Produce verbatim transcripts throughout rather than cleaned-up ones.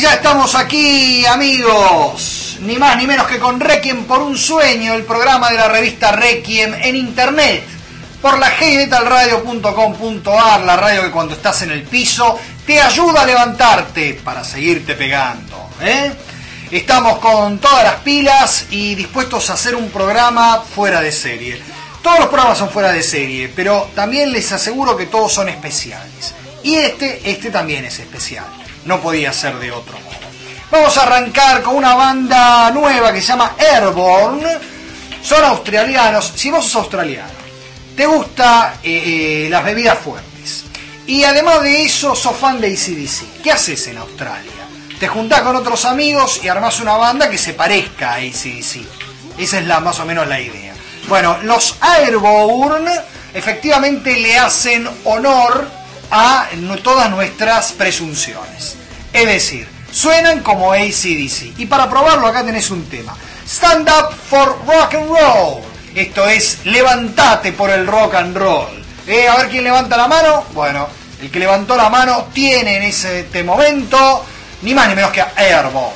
ya estamos aquí, amigos, ni más ni menos que con Requiem por un sueño, el programa de la revista Requiem en internet, por la heavy metal radio punto com punto a r, la radio que cuando estás en el piso te ayuda a levantarte para seguirte pegando, ¿eh? Estamos con todas las pilas y dispuestos a hacer un programa fuera de serie. Todos los programas son fuera de serie, pero también les aseguro que todos son especiales. Y este, este también es especial. No podía ser de otro modo. Vamos a arrancar con una banda nueva que se llama Airborne. Son australianos. Si vos sos australiano, te gustan eh, eh, las bebidas fuertes, y además de eso sos fan de A C D C, ¿qué haces en Australia? Te juntás con otros amigos y armás una banda que se parezca a A C D C. Esa es la, más o menos la idea. Bueno, los Airborne efectivamente le hacen honor a todas nuestras presunciones. Es decir, suenan como A C D C. Y para probarlo acá tenés un tema. Stand Up for Rock and Roll. Esto es, levantate por el rock and roll. Eh, a ver quién levanta la mano. Bueno, el que levantó la mano tiene en este momento ni más ni menos que a Airborne.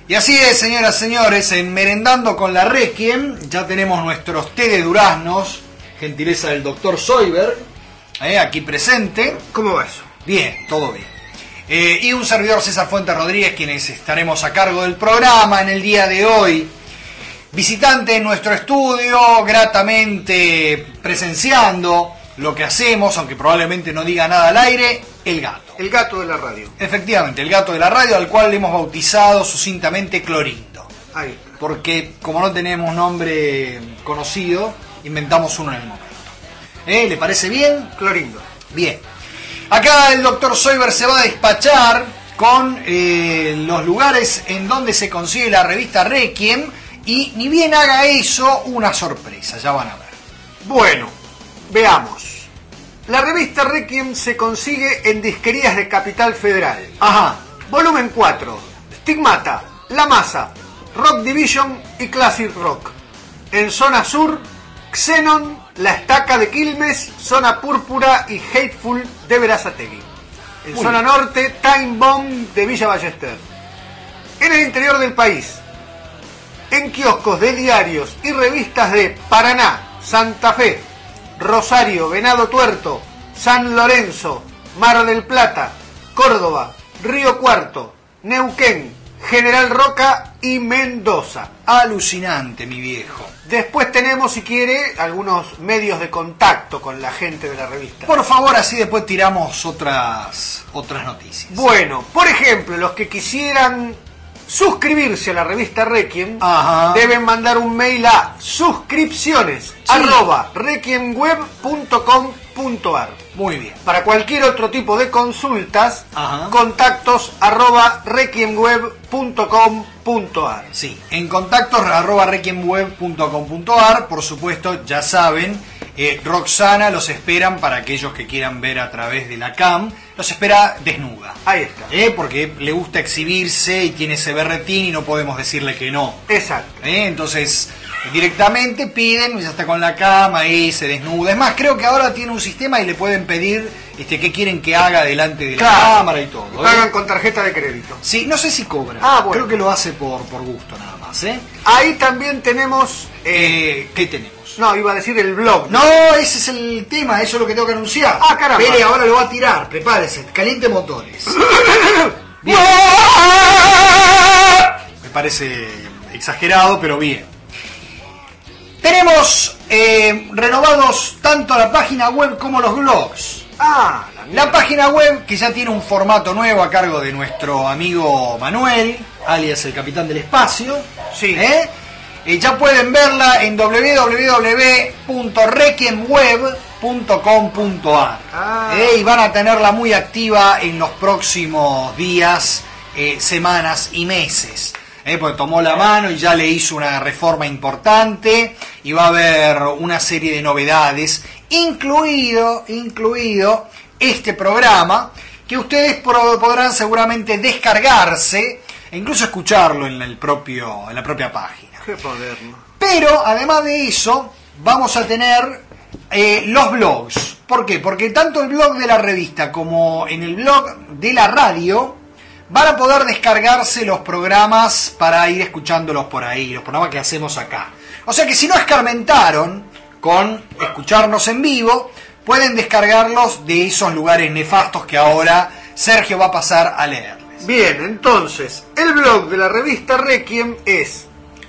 Y así es, señoras y señores, en Merendando con la Requiem ya tenemos nuestros té de duraznos, gentileza del doctor Soyberg, eh, aquí presente. ¿Cómo va eso? Bien, todo bien. Eh, y un servidor, César Fuentes Rodríguez, quienes estaremos a cargo del programa en el día de hoy. Visitante en nuestro estudio, gratamente presenciando lo que hacemos, aunque probablemente no diga nada al aire, el gato. El gato de la radio. Efectivamente, el gato de la radio, al cual le hemos bautizado sucintamente Clorindo. Ahí está. Porque como no tenemos nombre conocido, inventamos uno en el momento. ¿Eh? ¿Le parece bien? Clorindo. Bien. Acá el doctor Soyberg se va a despachar con eh, los lugares en donde se consigue la revista Requiem, y ni bien haga eso, una sorpresa, ya van a ver. Bueno, veamos. La revista Requiem se consigue en disquerías de Capital Federal. Ajá. Volumen cuatro. Stigmata, La Masa, Rock Division y Classic Rock. En zona sur, Xenon, La Estaca de Quilmes, Zona Púrpura y Hateful de Berazategui. En Muy zona bien. norte, Time Bomb de Villa Ballester. En el interior del país, en kioscos de diarios y revistas de Paraná, Santa Fe, Rosario, Venado Tuerto, San Lorenzo, Mar del Plata, Córdoba, Río Cuarto, Neuquén, General Roca y Mendoza. Alucinante, mi viejo. Después tenemos, si quiere, algunos medios de contacto con la gente de la revista. Por favor, así después tiramos otras, otras noticias. Bueno, por ejemplo, los que quisieran suscribirse a la revista Requiem, Ajá. deben mandar un mail a suscripciones Sí. arroba requiemweb punto com punto ar. Muy bien. Para cualquier otro tipo de consultas, Ajá. contactos arroba requiemweb punto com punto ar. Sí, en contactos arroba requiemweb punto com punto ar, por supuesto, ya saben, eh, Roxana los esperan para aquellos que quieran ver a través de la cam, los espera desnuda. Ahí está. Eh, porque le gusta exhibirse y tiene ese berretín y no podemos decirle que no. Exacto. Eh, entonces, directamente piden, ya está con la cama y se desnuda. Es más, creo que ahora tiene un sistema y le pueden pedir este, qué quieren que haga delante de la Claro. cámara y todo. ¿eh? Pagan con tarjeta de crédito. Sí, no sé si cobra. Ah, bueno. Creo que lo hace por, por gusto nada más. ¿eh? Ahí también tenemos... Eh, ¿Qué tenemos? No, iba a decir el blog. No, ese es el tema, eso es lo que tengo que anunciar. Ah, caramba. Espere, ahora lo va a tirar, prepárese, caliente motores. Bien. Me parece exagerado, pero bien. Tenemos eh, renovados tanto la página web como los blogs. Ah, la mierda. La página web, que ya tiene un formato nuevo a cargo de nuestro amigo Manuel, alias el Capitán del Espacio. Sí. ¿eh? Eh, ya pueden verla en w w w punto requiemweb punto com punto ar. Ah. Eh, y van a tenerla muy activa en los próximos días, eh, semanas y meses. Eh, porque tomó la mano y ya le hizo una reforma importante y va a haber una serie de novedades, incluido, incluido este programa, que ustedes pro- podrán seguramente descargarse e incluso escucharlo en el propio, en la propia página. Qué moderno. Pero además de eso, vamos a tener eh, los blogs. ¿Por qué? Porque tanto el blog de la revista como en el blog de la radio van a poder descargarse los programas para ir escuchándolos por ahí, los programas que hacemos acá. O sea que si no escarmentaron con escucharnos en vivo, pueden descargarlos de esos lugares nefastos que ahora Sergio va a pasar a leerles. Bien, entonces, el blog de la revista Requiem es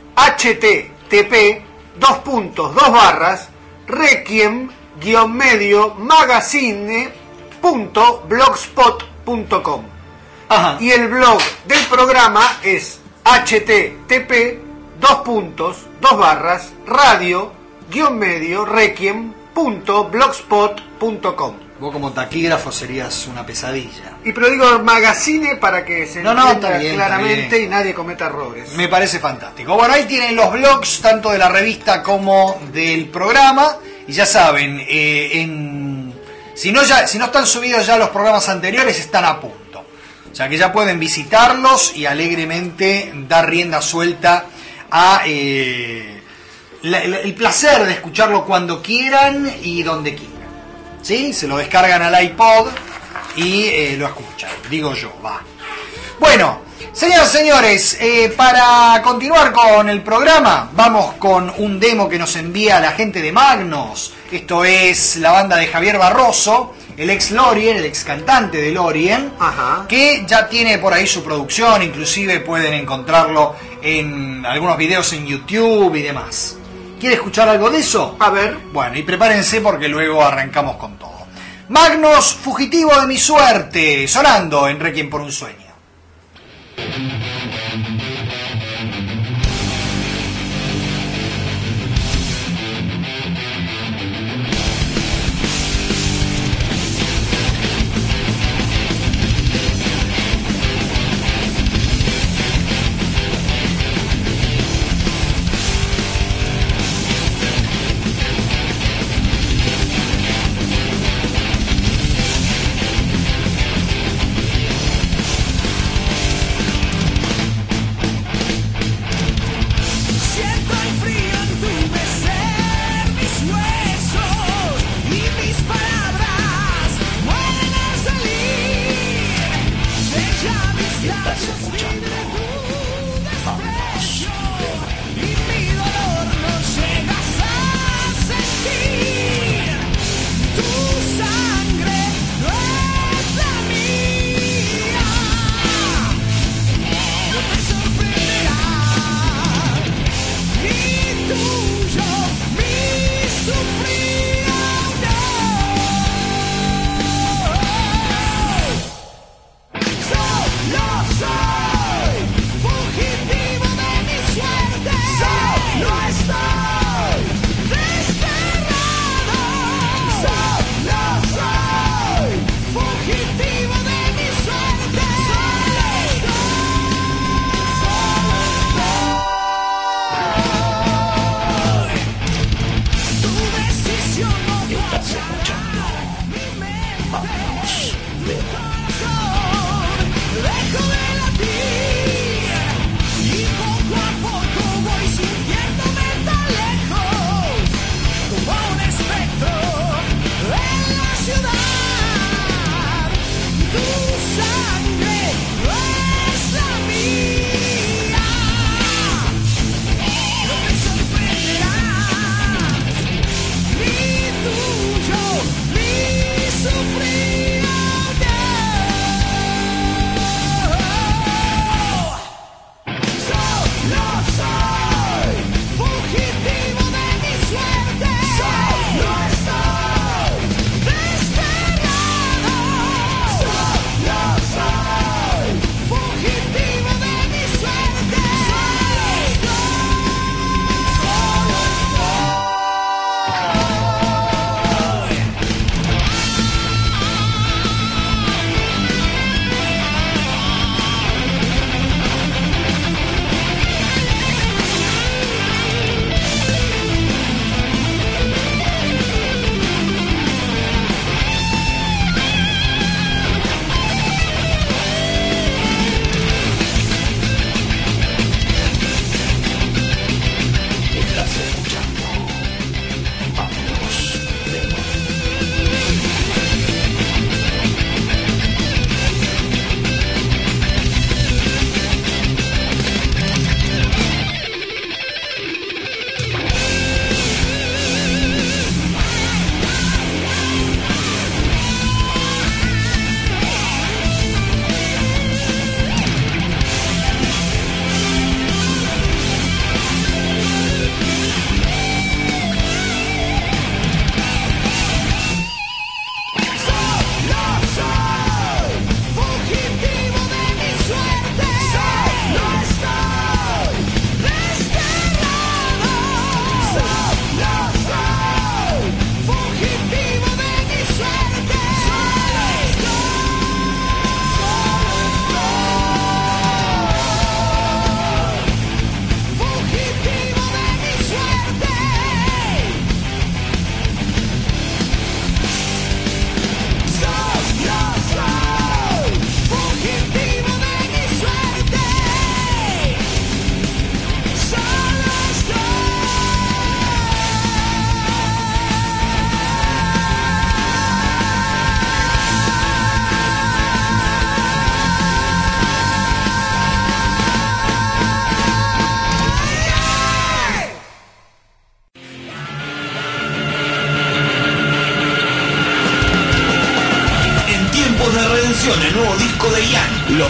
http dos puntos dos barras requiem guión medio magazine punto blogspot punto com. Ajá. Y el blog del programa es http dos puntos dos barras radio guión medio requiem punto blogspot punto com. Vos como taquígrafo serías una pesadilla. Y pero digo magazine para que se No, no, entienda está bien, claramente está bien. y nadie cometa errores. Me parece fantástico. Bueno, ahí tienen los blogs tanto de la revista como del programa. Y ya saben, eh, en, si, no ya, si no están subidos ya los programas anteriores, están a punto. O sea que ya pueden visitarlos y alegremente dar rienda suelta a eh, la, la, el placer de escucharlo cuando quieran y donde quieran. ¿Sí? Se lo descargan al iPod y eh, lo escuchan. Digo yo, va. Bueno, Señoras y señores, eh, para continuar con el programa, vamos con un demo que nos envía la gente de Magnos. Esto es la banda de Javier Barroso, el ex Lorien, el ex cantante de Lorien, Ajá. que ya tiene por ahí su producción, inclusive pueden encontrarlo en algunos videos en YouTube y demás. ¿Quiere escuchar algo de eso? A ver. Bueno, y prepárense porque luego arrancamos con todo. Magnos, fugitivo de mi suerte, sonando en Requiem por un sueño.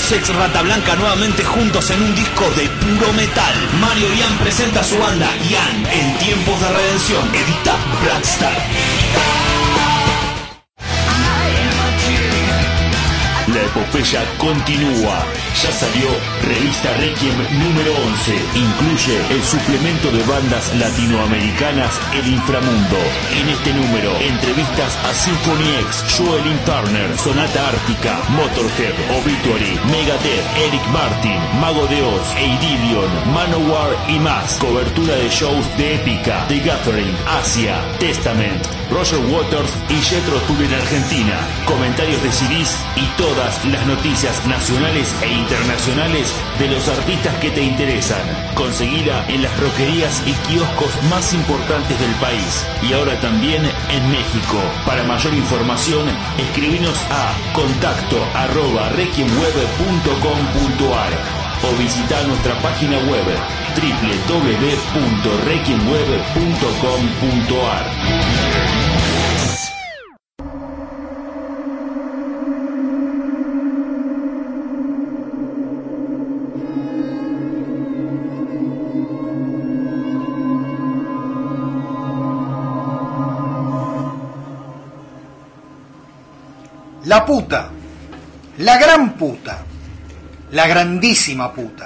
los ex Rata Blanca nuevamente juntos en un disco de puro metal. Mario Ian presenta su banda Ian en tiempos de redención. Edita Blackstar. La epopeya continúa. Ya salió Revista Requiem número once. Incluye el suplemento de bandas latinoamericanas El Inframundo. En este número, entrevistas a Symphony X, Joelin Turner, Sonata Ártica, Motorhead, Obituary, Megadeth, Eric Martin, Mago de Oz, Eididion, Manowar y más. Cobertura de shows de Épica, The Gathering, Asia, Testament, Roger Waters y Jethro Tull en Argentina. Comentarios de C Ds y todas las noticias nacionales e internacionales de los artistas que te interesan. Conseguila en las roquerías y kioscos más importantes del país y ahora también en México. Para mayor información, escribinos a contacto arroba requiemweb punto com punto ar o visita nuestra página web doble u doble u doble u punto requiemweb punto com punto ar. La puta, la gran puta, la grandísima puta,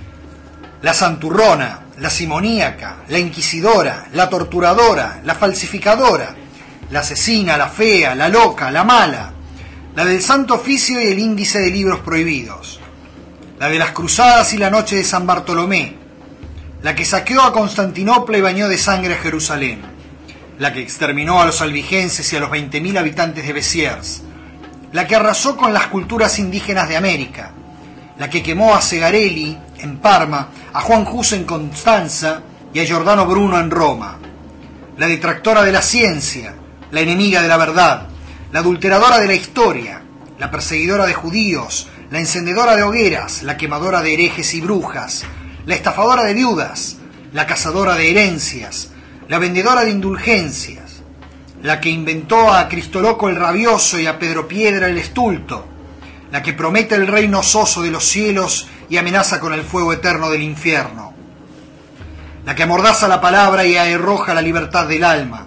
la santurrona, la simoníaca, la inquisidora, la torturadora, la falsificadora, la asesina, la fea, la loca, la mala, la del Santo Oficio y el índice de libros prohibidos, la de las cruzadas y la noche de San Bartolomé, la que saqueó a Constantinopla y bañó de sangre a Jerusalén, la que exterminó a los albigenses y a los veinte mil habitantes de Béziers, la que arrasó con las culturas indígenas de América, la que quemó a Segarelli en Parma, a Juan Hus en Constanza y a Giordano Bruno en Roma, la detractora de la ciencia, la enemiga de la verdad, la adulteradora de la historia, la perseguidora de judíos, la encendedora de hogueras, la quemadora de herejes y brujas, la estafadora de viudas, la cazadora de herencias, la vendedora de indulgencias, la que inventó a Cristoloco el Rabioso y a Pedro Piedra el Estulto, la que promete el reino soso de los cielos y amenaza con el fuego eterno del infierno, la que amordaza la palabra y arroja la libertad del alma,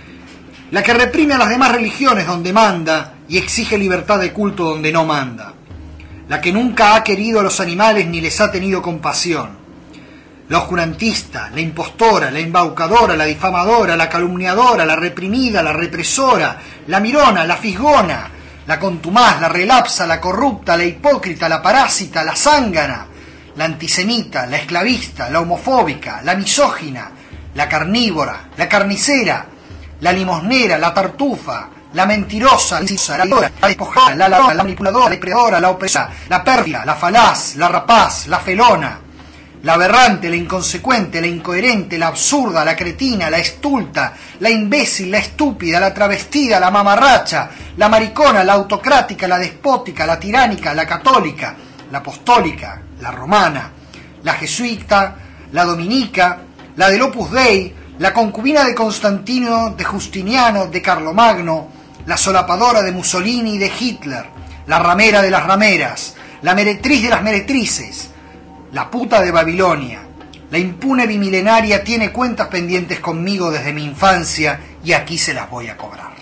la que reprime a las demás religiones donde manda y exige libertad de culto donde no manda, la que nunca ha querido a los animales ni les ha tenido compasión, la oscurantista, la impostora, la embaucadora, la difamadora, la calumniadora, la reprimida, la represora, la mirona, la fisgona, la contumaz, la relapsa, la corrupta, la hipócrita, la parásita, la zángana, la antisemita, la esclavista, la homofóbica, la misógina, la carnívora, la carnicera, la limosnera, la tartufa, la mentirosa, la incisadora, la despojada, la ladrona, la manipuladora, la depredadora, la opresa, la pérfida, la falaz, la rapaz, la felona, la aberrante, la inconsecuente, la incoherente, la absurda, la cretina, la estulta, la imbécil, la estúpida, la travestida, la mamarracha, la maricona, la autocrática, la despótica, la tiránica, la católica, la apostólica, la romana, la jesuita, la dominica, la del Opus Dei, la concubina de Constantino, de Justiniano, de Carlomagno, la solapadora de Mussolini y de Hitler, la ramera de las rameras, la meretriz de las meretrices, la puta de Babilonia, la impune bimilenaria tiene cuentas pendientes conmigo desde mi infancia y aquí se las voy a cobrar.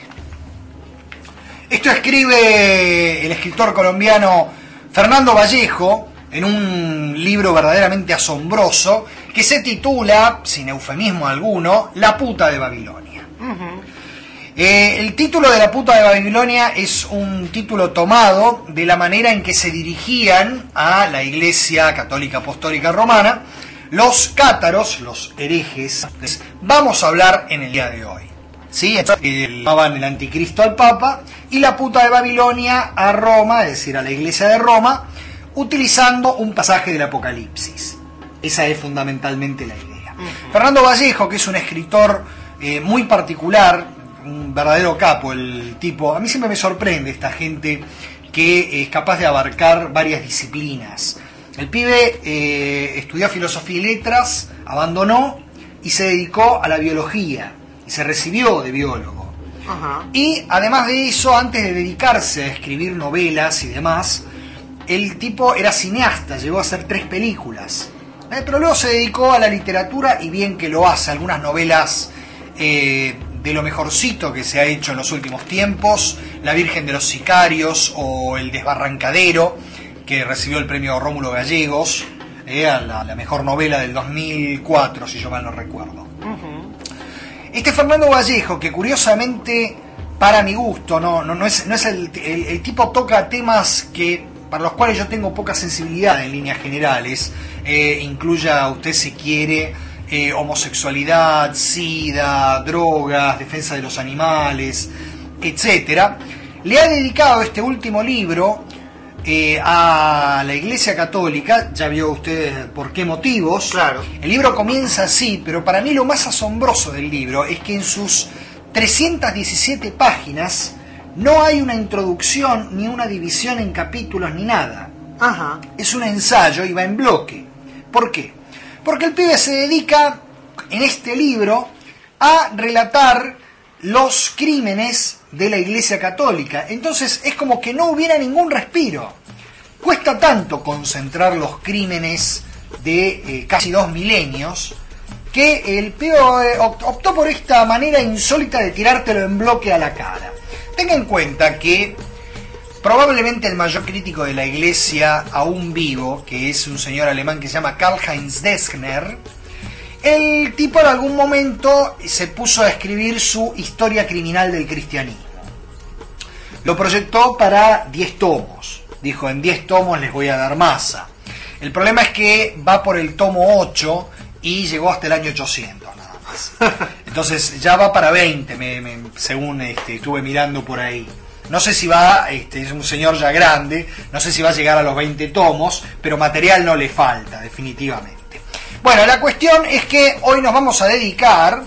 Esto escribe el escritor colombiano Fernando Vallejo en un libro verdaderamente asombroso que se titula, sin eufemismo alguno, La puta de Babilonia. Uh-huh. Eh, el título de La puta de Babilonia es un título tomado de la manera en que se dirigían a la Iglesia Católica Apostólica Romana los cátaros, los herejes. Vamos a hablar en el día de hoy, ¿sí? Entonces, llamaban el anticristo al Papa y la puta de Babilonia a Roma, es decir, a la Iglesia de Roma, utilizando un pasaje del Apocalipsis. Esa es fundamentalmente la idea. Uh-huh. Fernando Vallejo, que es un escritor eh, muy particular, un verdadero capo el tipo. A mí siempre me sorprende esta gente que es capaz de abarcar varias disciplinas. El pibe eh, estudió filosofía y letras, abandonó y se dedicó a la biología y se recibió de biólogo. Uh-huh. Y además de eso, antes de dedicarse a escribir novelas y demás, el tipo era cineasta, llegó a hacer tres películas, eh, pero luego se dedicó a la literatura y bien que lo hace, algunas novelas eh, de lo mejorcito que se ha hecho en los últimos tiempos, La Virgen de los Sicarios o El Desbarrancadero, que recibió el premio Rómulo Gallegos, eh, a la, la mejor novela del dos mil cuatro, si yo mal no recuerdo. Uh-huh. Este Fernando Vallejo, que curiosamente, para mi gusto, no, no, no es, no es el, el, el tipo toca temas que para los cuales yo tengo poca sensibilidad en líneas generales, eh, incluya usted si quiere eh, homosexualidad, sida, drogas, defensa de los animales, etcétera. Le ha dedicado este último libro eh, a la Iglesia Católica, ya vio usted por qué motivos. Claro. El libro comienza así, pero para mí lo más asombroso del libro es que en sus trescientas diecisiete páginas no hay una introducción ni una división en capítulos ni nada. Ajá. Es un ensayo y va en bloque. ¿Por qué? Porque el pibe se dedica en este libro a relatar los crímenes de la Iglesia Católica. Entonces es como que no hubiera ningún respiro. Cuesta tanto concentrar los crímenes de eh, casi dos milenios que el pibe eh, optó por esta manera insólita de tirártelo en bloque a la cara. Tenga en cuenta que probablemente el mayor crítico de la Iglesia aún vivo, que es un señor alemán que se llama Karl-Heinz Dessner, el tipo en algún momento se puso a escribir su Historia criminal del cristianismo. Lo proyectó para diez tomos. Dijo, en diez tomos les voy a dar masa. El problema es que va por el tomo ocho y llegó hasta el año ochocientos nada más. Entonces ya va para veinte, me, me, según este, estuve mirando por ahí. No sé si va, este, es un señor ya grande, no sé si va a llegar a los veinte tomos, pero material no le falta, definitivamente. Bueno, la cuestión es que hoy nos vamos a dedicar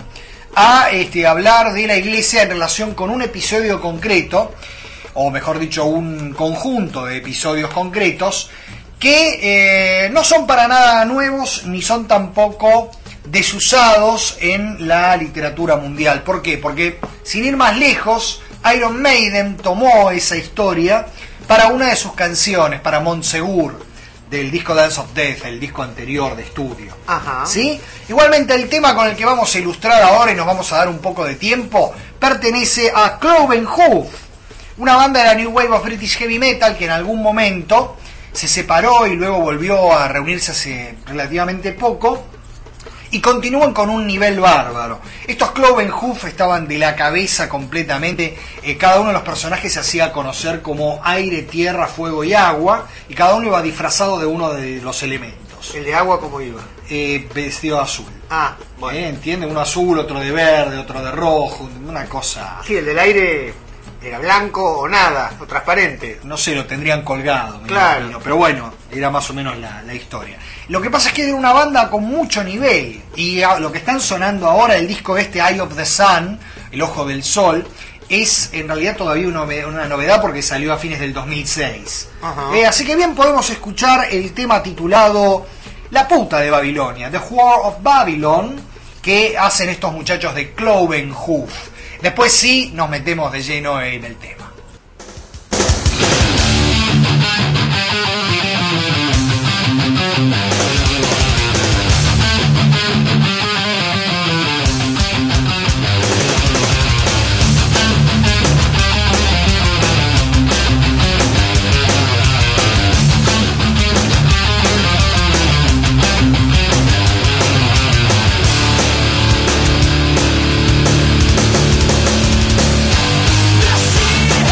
a este, hablar de la Iglesia en relación con un episodio concreto, o mejor dicho, un conjunto de episodios concretos, que eh, no son para nada nuevos, ni son tampoco desusados en la literatura mundial. ¿Por qué? Porque, sin ir más lejos, Iron Maiden tomó esa historia para una de sus canciones, para Montsegur, del disco Dance of Death, el disco anterior de estudio. Ajá. ¿Sí? Igualmente el tema con el que vamos a ilustrar ahora y nos vamos a dar un poco de tiempo pertenece a Cloven Hoof, una banda de la New Wave of British Heavy Metal que en algún momento se separó y luego volvió a reunirse hace relativamente poco y continúan con un nivel bárbaro. Estos Cloven Hoof estaban de la cabeza completamente, eh, cada uno de los personajes se hacía conocer como aire, tierra, fuego y agua, y cada uno iba disfrazado de uno de los elementos. ¿El de agua cómo iba? Eh, vestido de azul. Ah, bueno. Eh, ¿Entiende? Uno azul, otro de verde, otro de rojo, una cosa... Sí, el del aire era blanco o nada, o transparente. No sé, lo tendrían colgado, me claro. imagino, pero bueno, era más o menos la, la historia. Lo que pasa es que era una banda con mucho nivel, y a, lo que están sonando ahora, el disco este, Eye of the Sun, El Ojo del Sol, es en realidad todavía una, una novedad porque salió a fines del dos mil seis. Uh-huh. Eh, así que bien podemos escuchar el tema titulado La puta de Babilonia, The Whore of Babylon, que hacen estos muchachos de Cloven Hoof. Después sí nos metemos de lleno en el tema. The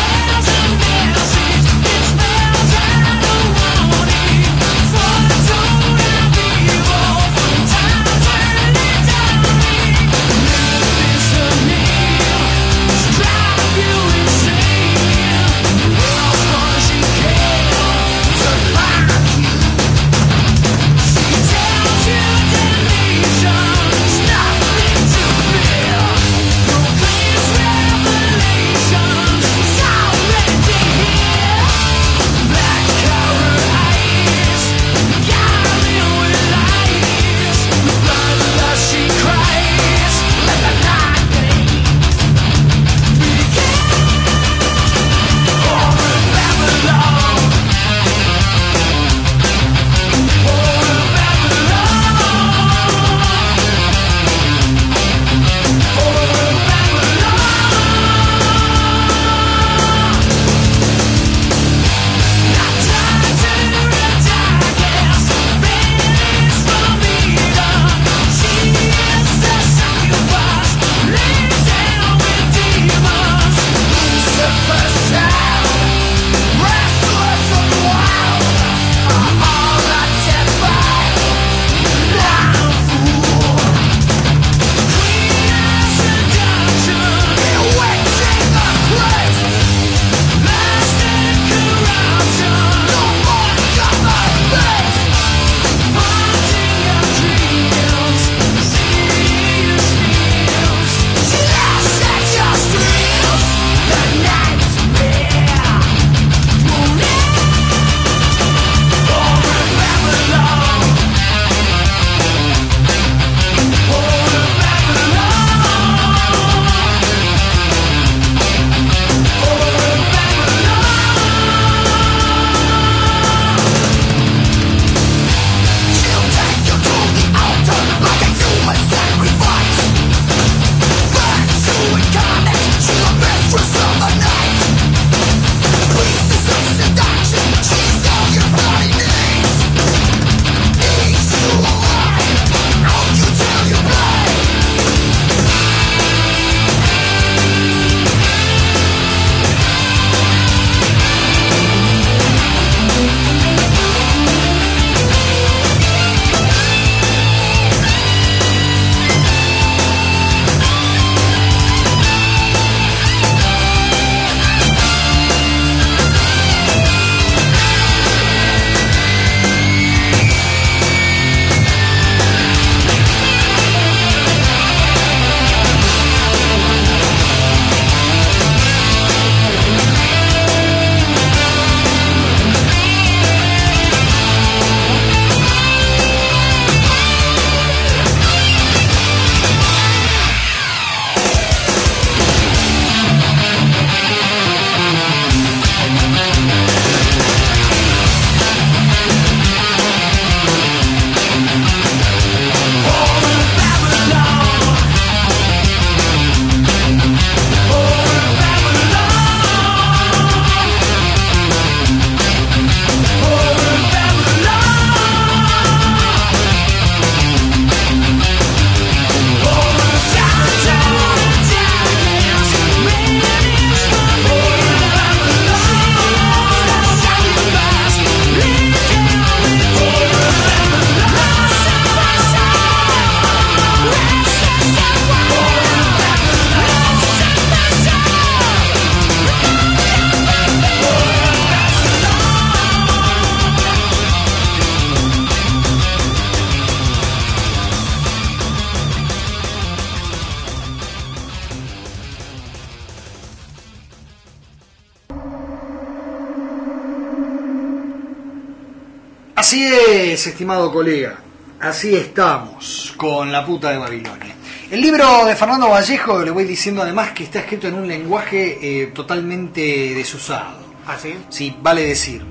Así es, estimado colega, así estamos con la puta de Babilonia. El libro de Fernando Vallejo, le voy diciendo además que está escrito en un lenguaje eh, totalmente desusado. ¿Ah, sí? Sí, vale decir.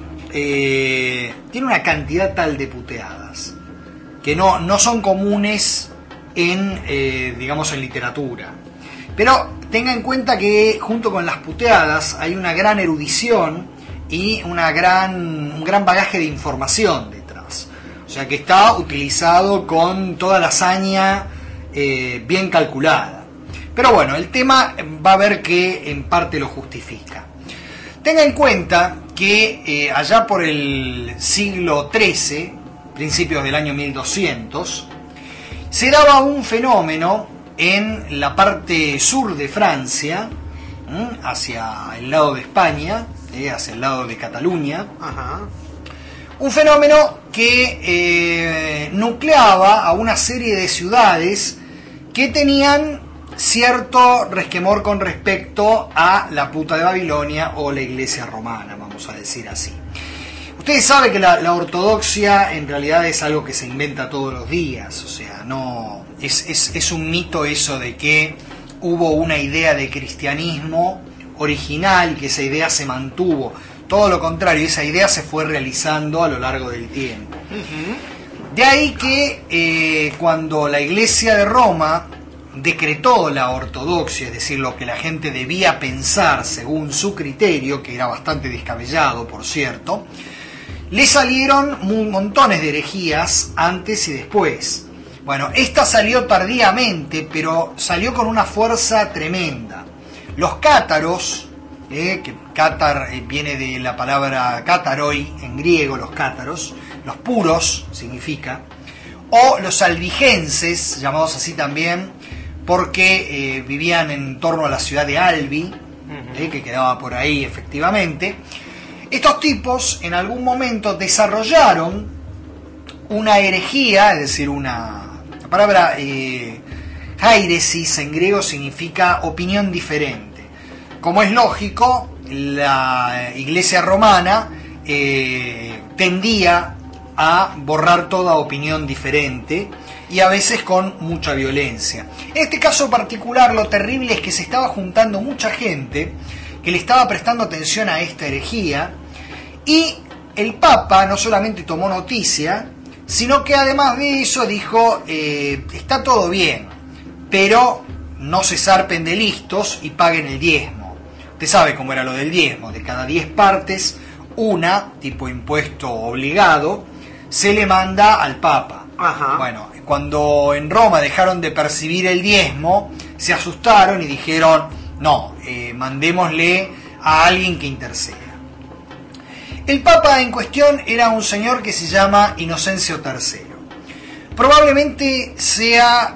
Eh, tiene una cantidad tal de puteadas que no, no son comunes en, eh, digamos, en literatura. Pero tenga en cuenta que junto con las puteadas hay una gran erudición y una gran, un gran bagaje de información detrás. O sea que está utilizado con toda la hazaña eh, bien calculada. Pero bueno, el tema va a ver que en parte lo justifica. Tenga en cuenta que eh, allá por el siglo trece, principios del año mil doscientos, se daba un fenómeno en la parte sur de Francia, ¿m? hacia el lado de España, eh, hacia el lado de Cataluña. Ajá. Un fenómeno que eh, nucleaba a una serie de ciudades que tenían cierto resquemor con respecto a la puta de Babilonia o la iglesia romana, vamos a decir así. Ustedes saben que la, la ortodoxia en realidad es algo que se inventa todos los días, o sea, no es, es, es un mito eso de que hubo una idea de cristianismo original y que esa idea se mantuvo. Todo lo contrario, esa idea se fue realizando a lo largo del tiempo. Uh-huh. De ahí que eh, cuando la iglesia de Roma decretó la ortodoxia, es decir, lo que la gente debía pensar según su criterio, que era bastante descabellado, por cierto, le salieron montones de herejías antes y después. Bueno, esta salió tardíamente, pero salió con una fuerza tremenda. Los cátaros, eh, que cátar eh, viene de la palabra cátaroi en griego, los cátaros, los puros significa, o los albigenses, llamados así también, porque eh, vivían en torno a la ciudad de Albi, eh, que quedaba por ahí efectivamente. Estos tipos en algún momento desarrollaron una herejía, es decir, una... La palabra eh, heiresis en griego significa opinión diferente. Como es lógico, la iglesia romana eh, tendía a borrar toda opinión diferente y a veces con mucha violencia. En este caso particular, lo terrible es que se estaba juntando mucha gente que le estaba prestando atención a esta herejía, y el Papa no solamente tomó noticia, sino que además de eso dijo, eh, está todo bien, pero no se zarpen de listos y paguen el diezmo. Usted sabe cómo era lo del diezmo, de cada diez partes, una, tipo impuesto obligado, se le manda al Papa. Ajá. Bueno, cuando en Roma dejaron de percibir el diezmo, se asustaron y dijeron, no, eh, mandémosle a alguien que interceda. El Papa en cuestión era un señor que se llama Inocencio tercero. Probablemente sea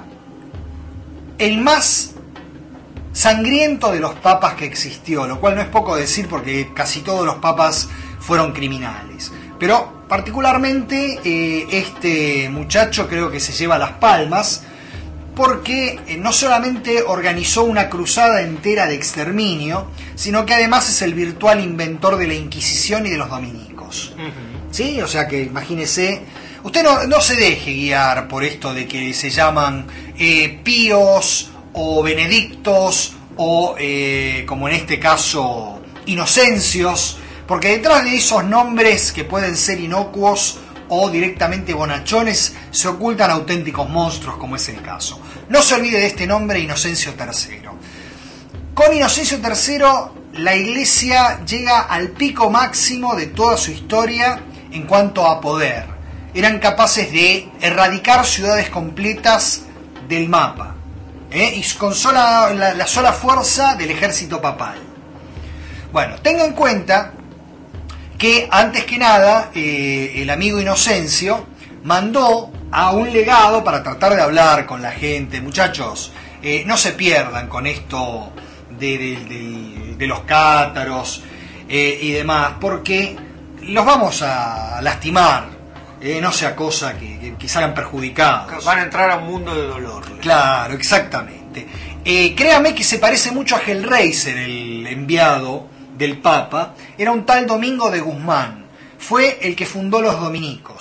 el más sangriento de los papas que existió, lo cual no es poco decir porque casi todos los papas fueron criminales. Pero particularmente eh, este muchacho creo que se lleva las palmas porque eh, no solamente organizó una cruzada entera de exterminio, sino que además es el virtual inventor de la Inquisición y de los dominicos. Uh-huh. ¿Sí? O sea que imagínese, usted no, no se deje guiar por esto de que se llaman eh, píos o benedictos o, eh, como en este caso, inocencios, porque detrás de esos nombres que pueden ser inocuos o directamente bonachones se ocultan auténticos monstruos, como es el caso. No se olvide de este nombre, Inocencio tercero. Con Inocencio tercero la iglesia llega al pico máximo de toda su historia en cuanto a poder. Eran capaces de erradicar ciudades completas del mapa, ¿eh? y con sola, la, la sola fuerza del ejército papal. Bueno, tenga en cuenta que antes que nada eh, el amigo Inocencio mandó a un legado para tratar de hablar con la gente. Muchachos, eh, no se pierdan con esto de, de, de, de los cátaros eh, y demás, porque los vamos a lastimar, eh, no sea cosa que, que, que salgan perjudicados. Van a entrar a un mundo de dolor. Claro, exactamente. Eh, créame que se parece mucho a Hellraiser, el enviado del Papa. Era un tal Domingo de Guzmán, fue el que fundó los dominicos.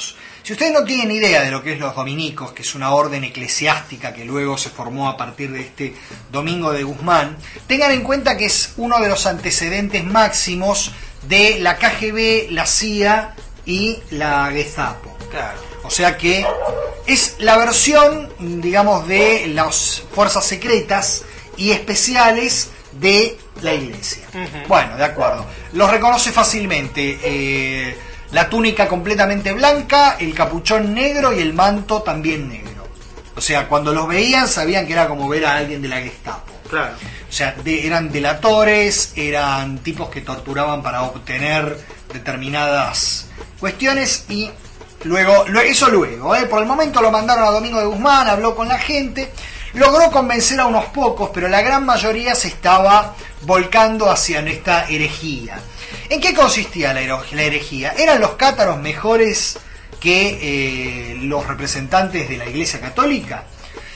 Si ustedes no tienen idea de lo que es los dominicos, que es una orden eclesiástica que luego se formó a partir de este Domingo de Guzmán, tengan en cuenta que es uno de los antecedentes máximos de la K G B, la C I A y la Gestapo. Claro. O sea que es la versión, digamos, de las fuerzas secretas y especiales de la Iglesia. Uh-huh. Bueno, de acuerdo. Los reconoce fácilmente. Eh, la túnica completamente blanca, el capuchón negro y el manto también negro. O sea, cuando los veían sabían que era como ver a alguien de la Gestapo. Claro. O sea, de, eran delatores, eran tipos que torturaban para obtener determinadas cuestiones y luego, eso luego, ¿eh? Por el momento lo mandaron a Domingo de Guzmán, habló con la gente, logró convencer a unos pocos, pero la gran mayoría se estaba volcando hacia esta herejía. ¿En qué consistía la herejía? ¿Eran los cátaros mejores que eh, los representantes de la Iglesia Católica?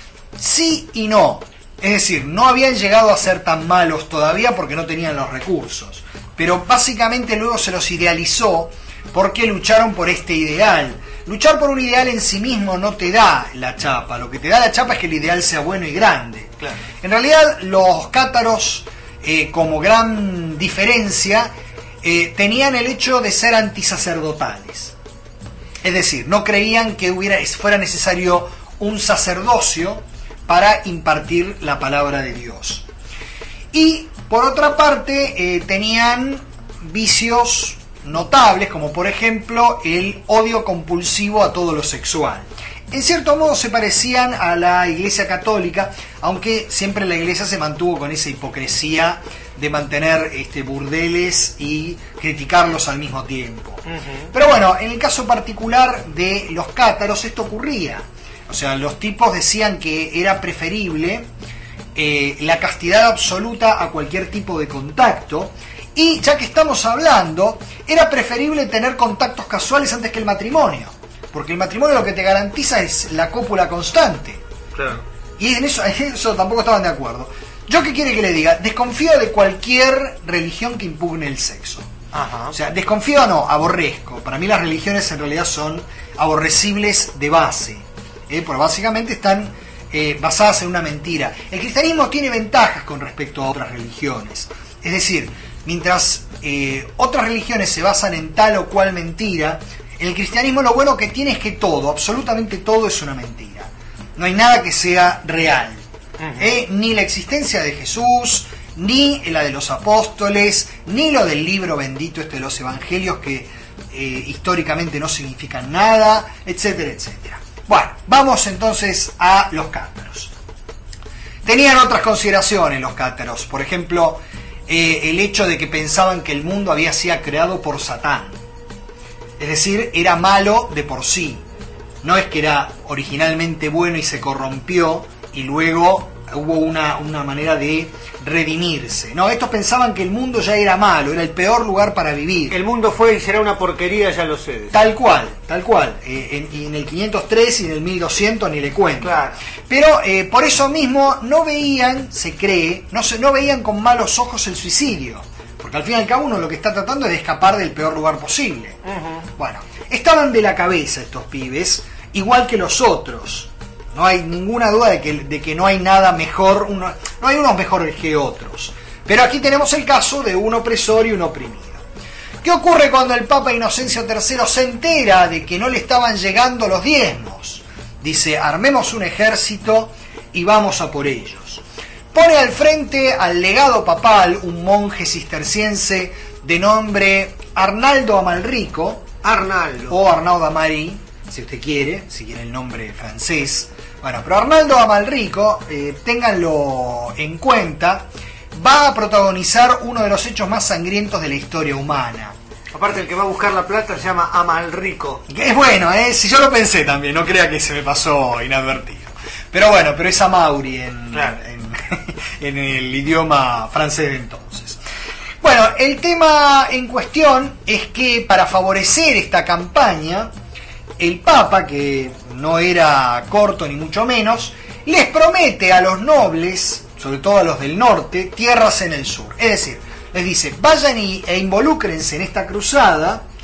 Sí y no. Es decir, no habían llegado a ser tan malos todavía porque no tenían los recursos. Pero básicamente luego se los idealizó porque lucharon por este ideal. Luchar por un ideal en sí mismo no te da la chapa. Lo que te da la chapa es que el ideal sea bueno y grande. Claro. En realidad, los cátaros, eh, como gran diferencia, eh, tenían el hecho de ser antisacerdotales. Es decir, no creían que hubiera, fuera necesario un sacerdocio para impartir la palabra de Dios. Y, por otra parte, eh, tenían vicios notables, como por ejemplo el odio compulsivo a todo lo sexual. En cierto modo se parecían a la Iglesia Católica, aunque siempre la Iglesia se mantuvo con esa hipocresía de mantener este, burdeles y criticarlos al mismo tiempo. Uh-huh. Pero bueno, en el caso particular de los cátaros esto ocurría. O sea, los tipos decían que era preferible eh, la castidad absoluta a cualquier tipo de contacto. Y ya que estamos hablando, era preferible tener contactos casuales antes que el matrimonio. Porque el matrimonio lo que te garantiza es la cópula constante. Claro. Y en eso, en eso tampoco estaban de acuerdo. ¿Yo qué quiere que le diga? Desconfío de cualquier religión que impugne el sexo. Ajá. O sea, desconfío no, aborrezco. Para mí las religiones en realidad son aborrecibles de base. ¿eh? Porque básicamente están eh, basadas en una mentira. El cristianismo tiene ventajas con respecto a otras religiones. Es decir, mientras eh, otras religiones se basan en tal o cual mentira, el cristianismo lo bueno que tiene es que todo, absolutamente todo es una mentira. No hay nada que sea real. Uh-huh. ¿eh? Ni la existencia de Jesús, ni la de los apóstoles, ni lo del libro bendito este de los evangelios que eh, históricamente no significan nada, etcétera, etcétera. Bueno, vamos entonces a los cátaros. Tenían otras consideraciones los cátaros, por ejemplo, Eh, el hecho de que pensaban que el mundo había sido creado por Satán. Es decir, era malo de por sí. No es que era originalmente bueno y se corrompió y luego hubo una, una manera de redimirse. No, estos pensaban que el mundo ya era malo, era el peor lugar para vivir. El mundo fue y será una porquería, ya lo sé. Tal cual, tal cual. Eh, en, en el quinientos tres y en el mil doscientos ni le cuento. Claro. Pero eh, por eso mismo no veían, se cree, no, se, no veían con malos ojos el suicidio. Porque al fin y al cabo uno lo que está tratando es de escapar del peor lugar posible. Uh-huh. Bueno, estaban de la cabeza estos pibes, igual que los otros. No hay ninguna duda de que, de que no hay nada mejor, uno, no hay unos mejores que otros. Pero aquí tenemos el caso de un opresor y un oprimido. ¿Qué ocurre cuando el Papa Inocencio tercero se entera de que no le estaban llegando los diezmos? Dice, armemos un ejército y vamos a por ellos. Pone al frente al legado papal un monje cisterciense de nombre Arnaldo Amalrico. Arnaldo. O Arnaud Amari, si usted quiere, si quiere el nombre francés. Bueno, pero Arnaldo Amalrico, eh, ténganlo en cuenta, va a protagonizar uno de los hechos más sangrientos de la historia humana. Aparte, el que va a buscar la plata se llama Amalrico. Es bueno, ¿eh? Si yo lo pensé también, no crea que se me pasó inadvertido. Pero bueno, pero es Amauri en, claro. en, en el idioma francés de entonces. Bueno, el tema en cuestión es que para favorecer esta campaña, el Papa, que no era corto ni mucho menos, les promete a los nobles, sobre todo a los del norte, tierras en el sur. Es decir, les dice, vayan y, e involúcrense en esta cruzada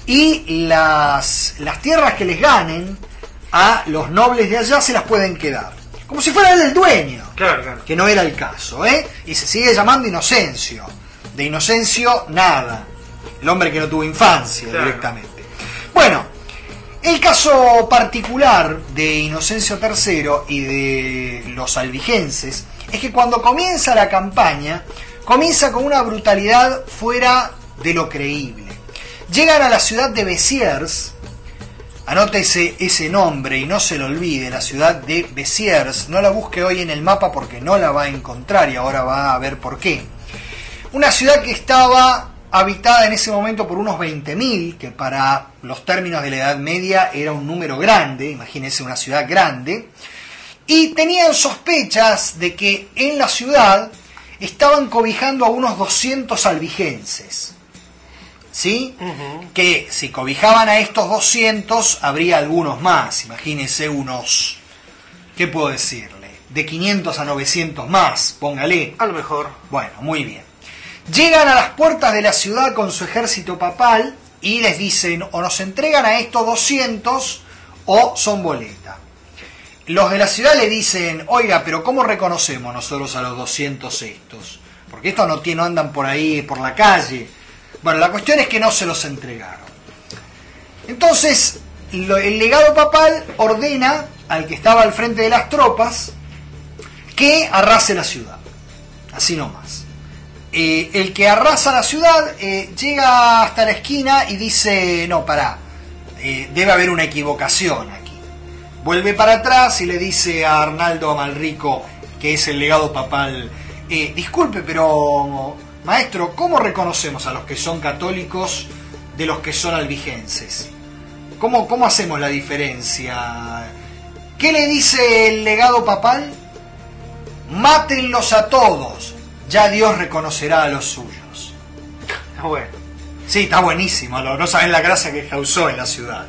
y las, las tierras que les ganen a los nobles de allá se las pueden quedar. Como si fuera él el dueño. Claro, claro. Que no era el caso, ¿eh? Y se sigue llamando Inocencio. De Inocencio, nada. El hombre que no tuvo infancia, claro, directamente. Bueno, el caso particular de Inocencio tercero y de los albigenses es que cuando comienza la campaña, comienza con una brutalidad fuera de lo creíble. Llegan a la ciudad de Béziers. Anótese ese nombre y no se lo olvide, la ciudad de Béziers. No la busque hoy en el mapa porque no la va a encontrar y ahora va a ver por qué. Una ciudad que estaba habitada en ese momento por unos veinte mil, que para los términos de la Edad Media era un número grande, imagínense una ciudad grande, y tenían sospechas de que en la ciudad estaban cobijando a unos doscientos albigenses. ¿Sí? Uh-huh. Que si cobijaban a estos doscientos, habría algunos más. Imagínense unos, ¿qué puedo decirle? De quinientos a novecientos más, póngale. A lo mejor. Bueno, muy bien. Llegan a las puertas de la ciudad con su ejército papal y les dicen o nos entregan a estos doscientos o son boleta. Los de la ciudad le dicen, oiga, pero ¿cómo reconocemos nosotros a los doscientos estos? Porque estos no, no andan por ahí, por la calle. Bueno, la cuestión es que no se los entregaron. Entonces, lo, el legado papal ordena al que estaba al frente de las tropas que arrase la ciudad. Así nomás. Eh, el que arrasa la ciudad eh, llega hasta la esquina y dice, no, pará, eh, debe haber una equivocación aquí. Vuelve para atrás y le dice a Arnaldo Amalrico, que es el legado papal, eh, disculpe, pero... Maestro, ¿cómo reconocemos a los que son católicos de los que son albigenses? ¿Cómo, cómo hacemos la diferencia? ¿Qué le dice el legado papal? Mátenlos a todos, ya Dios reconocerá a los suyos. Bueno. Sí, está buenísimo, no saben la gracia que causó en la ciudad.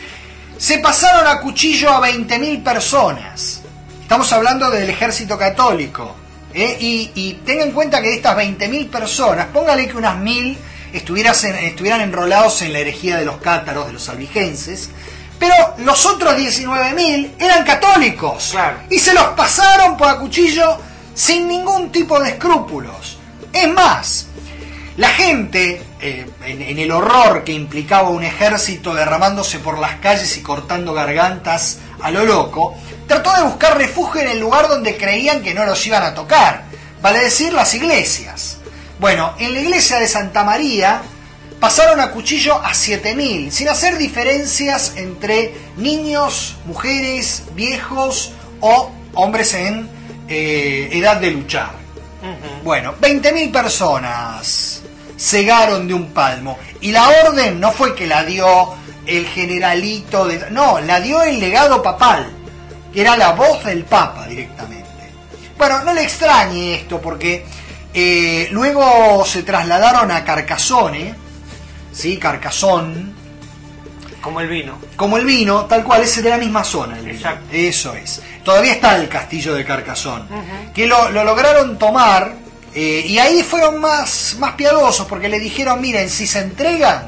Se pasaron a cuchillo a veinte mil personas. Estamos hablando del ejército católico. ¿Eh? Y, y tenga en cuenta que de estas veinte mil personas, póngale que unas mil estuvieran, estuvieran enrolados en la herejía de los cátaros, de los albigenses, pero los otros diecinueve mil eran católicos. Claro. Y se los pasaron por a cuchillo sin ningún tipo de escrúpulos. Es más, la gente, eh, en, en el horror que implicaba un ejército derramándose por las calles y cortando gargantas a lo loco, trató de buscar refugio en el lugar donde creían que no los iban a tocar, vale decir las iglesias. Bueno, en la iglesia de Santa María pasaron a cuchillo a siete mil, sin hacer diferencias entre niños, mujeres, viejos o hombres en eh, edad de luchar. Uh-huh. Bueno, veinte mil personas cegaron de un palmo, y la orden no fue que la dio el generalito, de, no, la dio el legado papal, que era la voz del Papa directamente. Bueno, no le extrañe esto, porque eh, luego se trasladaron a Carcassonne, ¿sí? Carcassonne. Como el vino. Como el vino, tal cual, ese de la misma zona. El Exacto. Vino. Eso es. Todavía está el castillo de Carcassonne, uh-huh. que lo, lo lograron tomar, eh, y ahí fueron más, más piadosos, porque le dijeron, miren, si se entregan,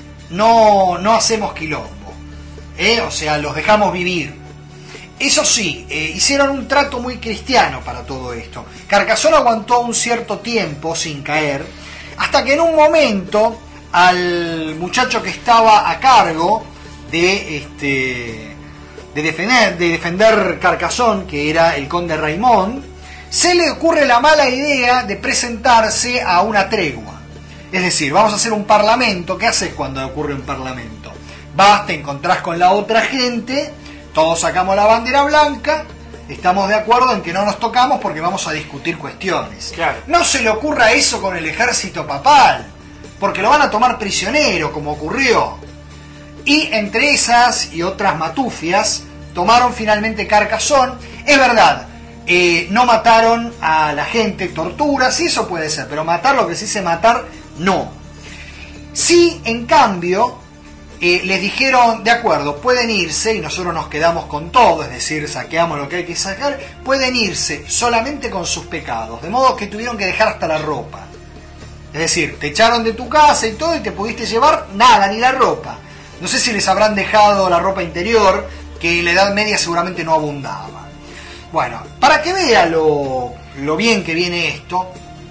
no, no hacemos quilombo, ¿eh? O sea, los dejamos vivir. Eso sí, eh, hicieron un trato muy cristiano para todo esto. Carcassonne aguantó un cierto tiempo sin caer, hasta que en un momento al muchacho que estaba a cargo de este de defender, de defender Carcassonne, que era el conde Raymond, se le ocurre la mala idea de presentarse a una tregua. Es decir, vamos a hacer un parlamento. ¿Qué haces cuando ocurre un parlamento? Vas, te encontrás con la otra gente, todos sacamos la bandera blanca, estamos de acuerdo en que no nos tocamos porque vamos a discutir cuestiones. Claro. No se le ocurra eso con el ejército papal, porque lo van a tomar prisionero, como ocurrió. Y entre esas y otras matufias, tomaron finalmente Carcassonne. Es verdad, eh, no mataron a la gente, torturas, sí, eso puede ser, pero matar, lo que se dice matar, no. Sí, en cambio, eh, les dijeron, de acuerdo, pueden irse y nosotros nos quedamos con todo, es decir, saqueamos lo que hay que sacar, pueden irse solamente con sus pecados, de modo que tuvieron que dejar hasta la ropa. Es decir, te echaron de tu casa y todo y te pudiste llevar nada, ni la ropa. No sé si les habrán dejado la ropa interior, que en la Edad Media seguramente no abundaba. Bueno, para que vea lo, lo bien que viene esto,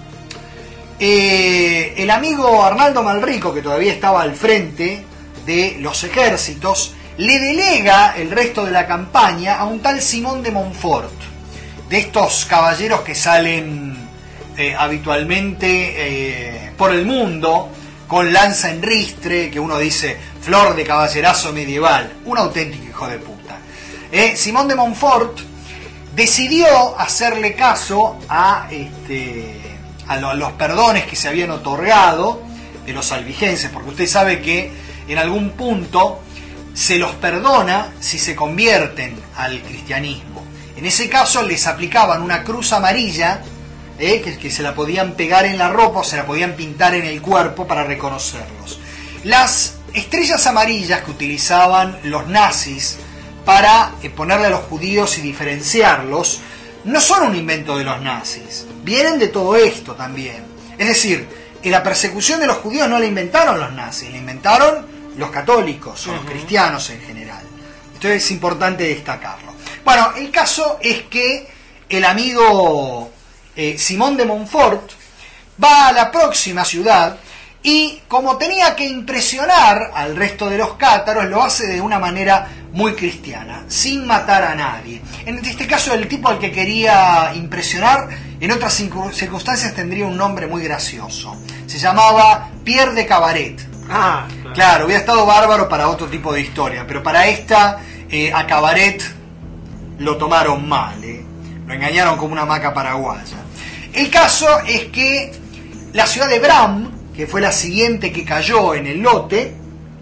eh, el amigo Arnaldo Malrico, que todavía estaba al frente de los ejércitos, le delega el resto de la campaña a un tal Simón de Montfort, de estos caballeros que salen eh, habitualmente eh, por el mundo con lanza en ristre, que uno dice flor de caballerazo medieval, un auténtico hijo de puta. Eh, Simón de Montfort decidió hacerle caso a, este, a, lo, a los perdones que se habían otorgado de los albigenses, porque usted sabe que en algún punto se los perdona si se convierten al cristianismo. En ese caso les aplicaban una cruz amarilla, eh, que, que se la podían pegar en la ropa o se la podían pintar en el cuerpo para reconocerlos. Las estrellas amarillas que utilizaban los nazis para eh, ponerle a los judíos y diferenciarlos no son un invento de los nazis, vienen de todo esto también. Es decir, en la persecución de los judíos no la inventaron los nazis, la inventaron los católicos o los cristianos en general. Esto es importante destacarlo. Bueno, el caso es que el amigo eh, Simón de Montfort va a la próxima ciudad y, como tenía que impresionar al resto de los cátaros, lo hace de una manera muy cristiana, sin matar a nadie. En este caso, el tipo al que quería impresionar, en otras circunstancias tendría un nombre muy gracioso. Se llamaba Pierre de Cabaret. Ah, claro. Claro, hubiera estado bárbaro para otro tipo de historia, pero para esta, eh, a Cabaret lo tomaron mal, eh. Lo engañaron como una hamaca paraguaya. El caso es que la ciudad de Bram, que fue la siguiente que cayó en el lote,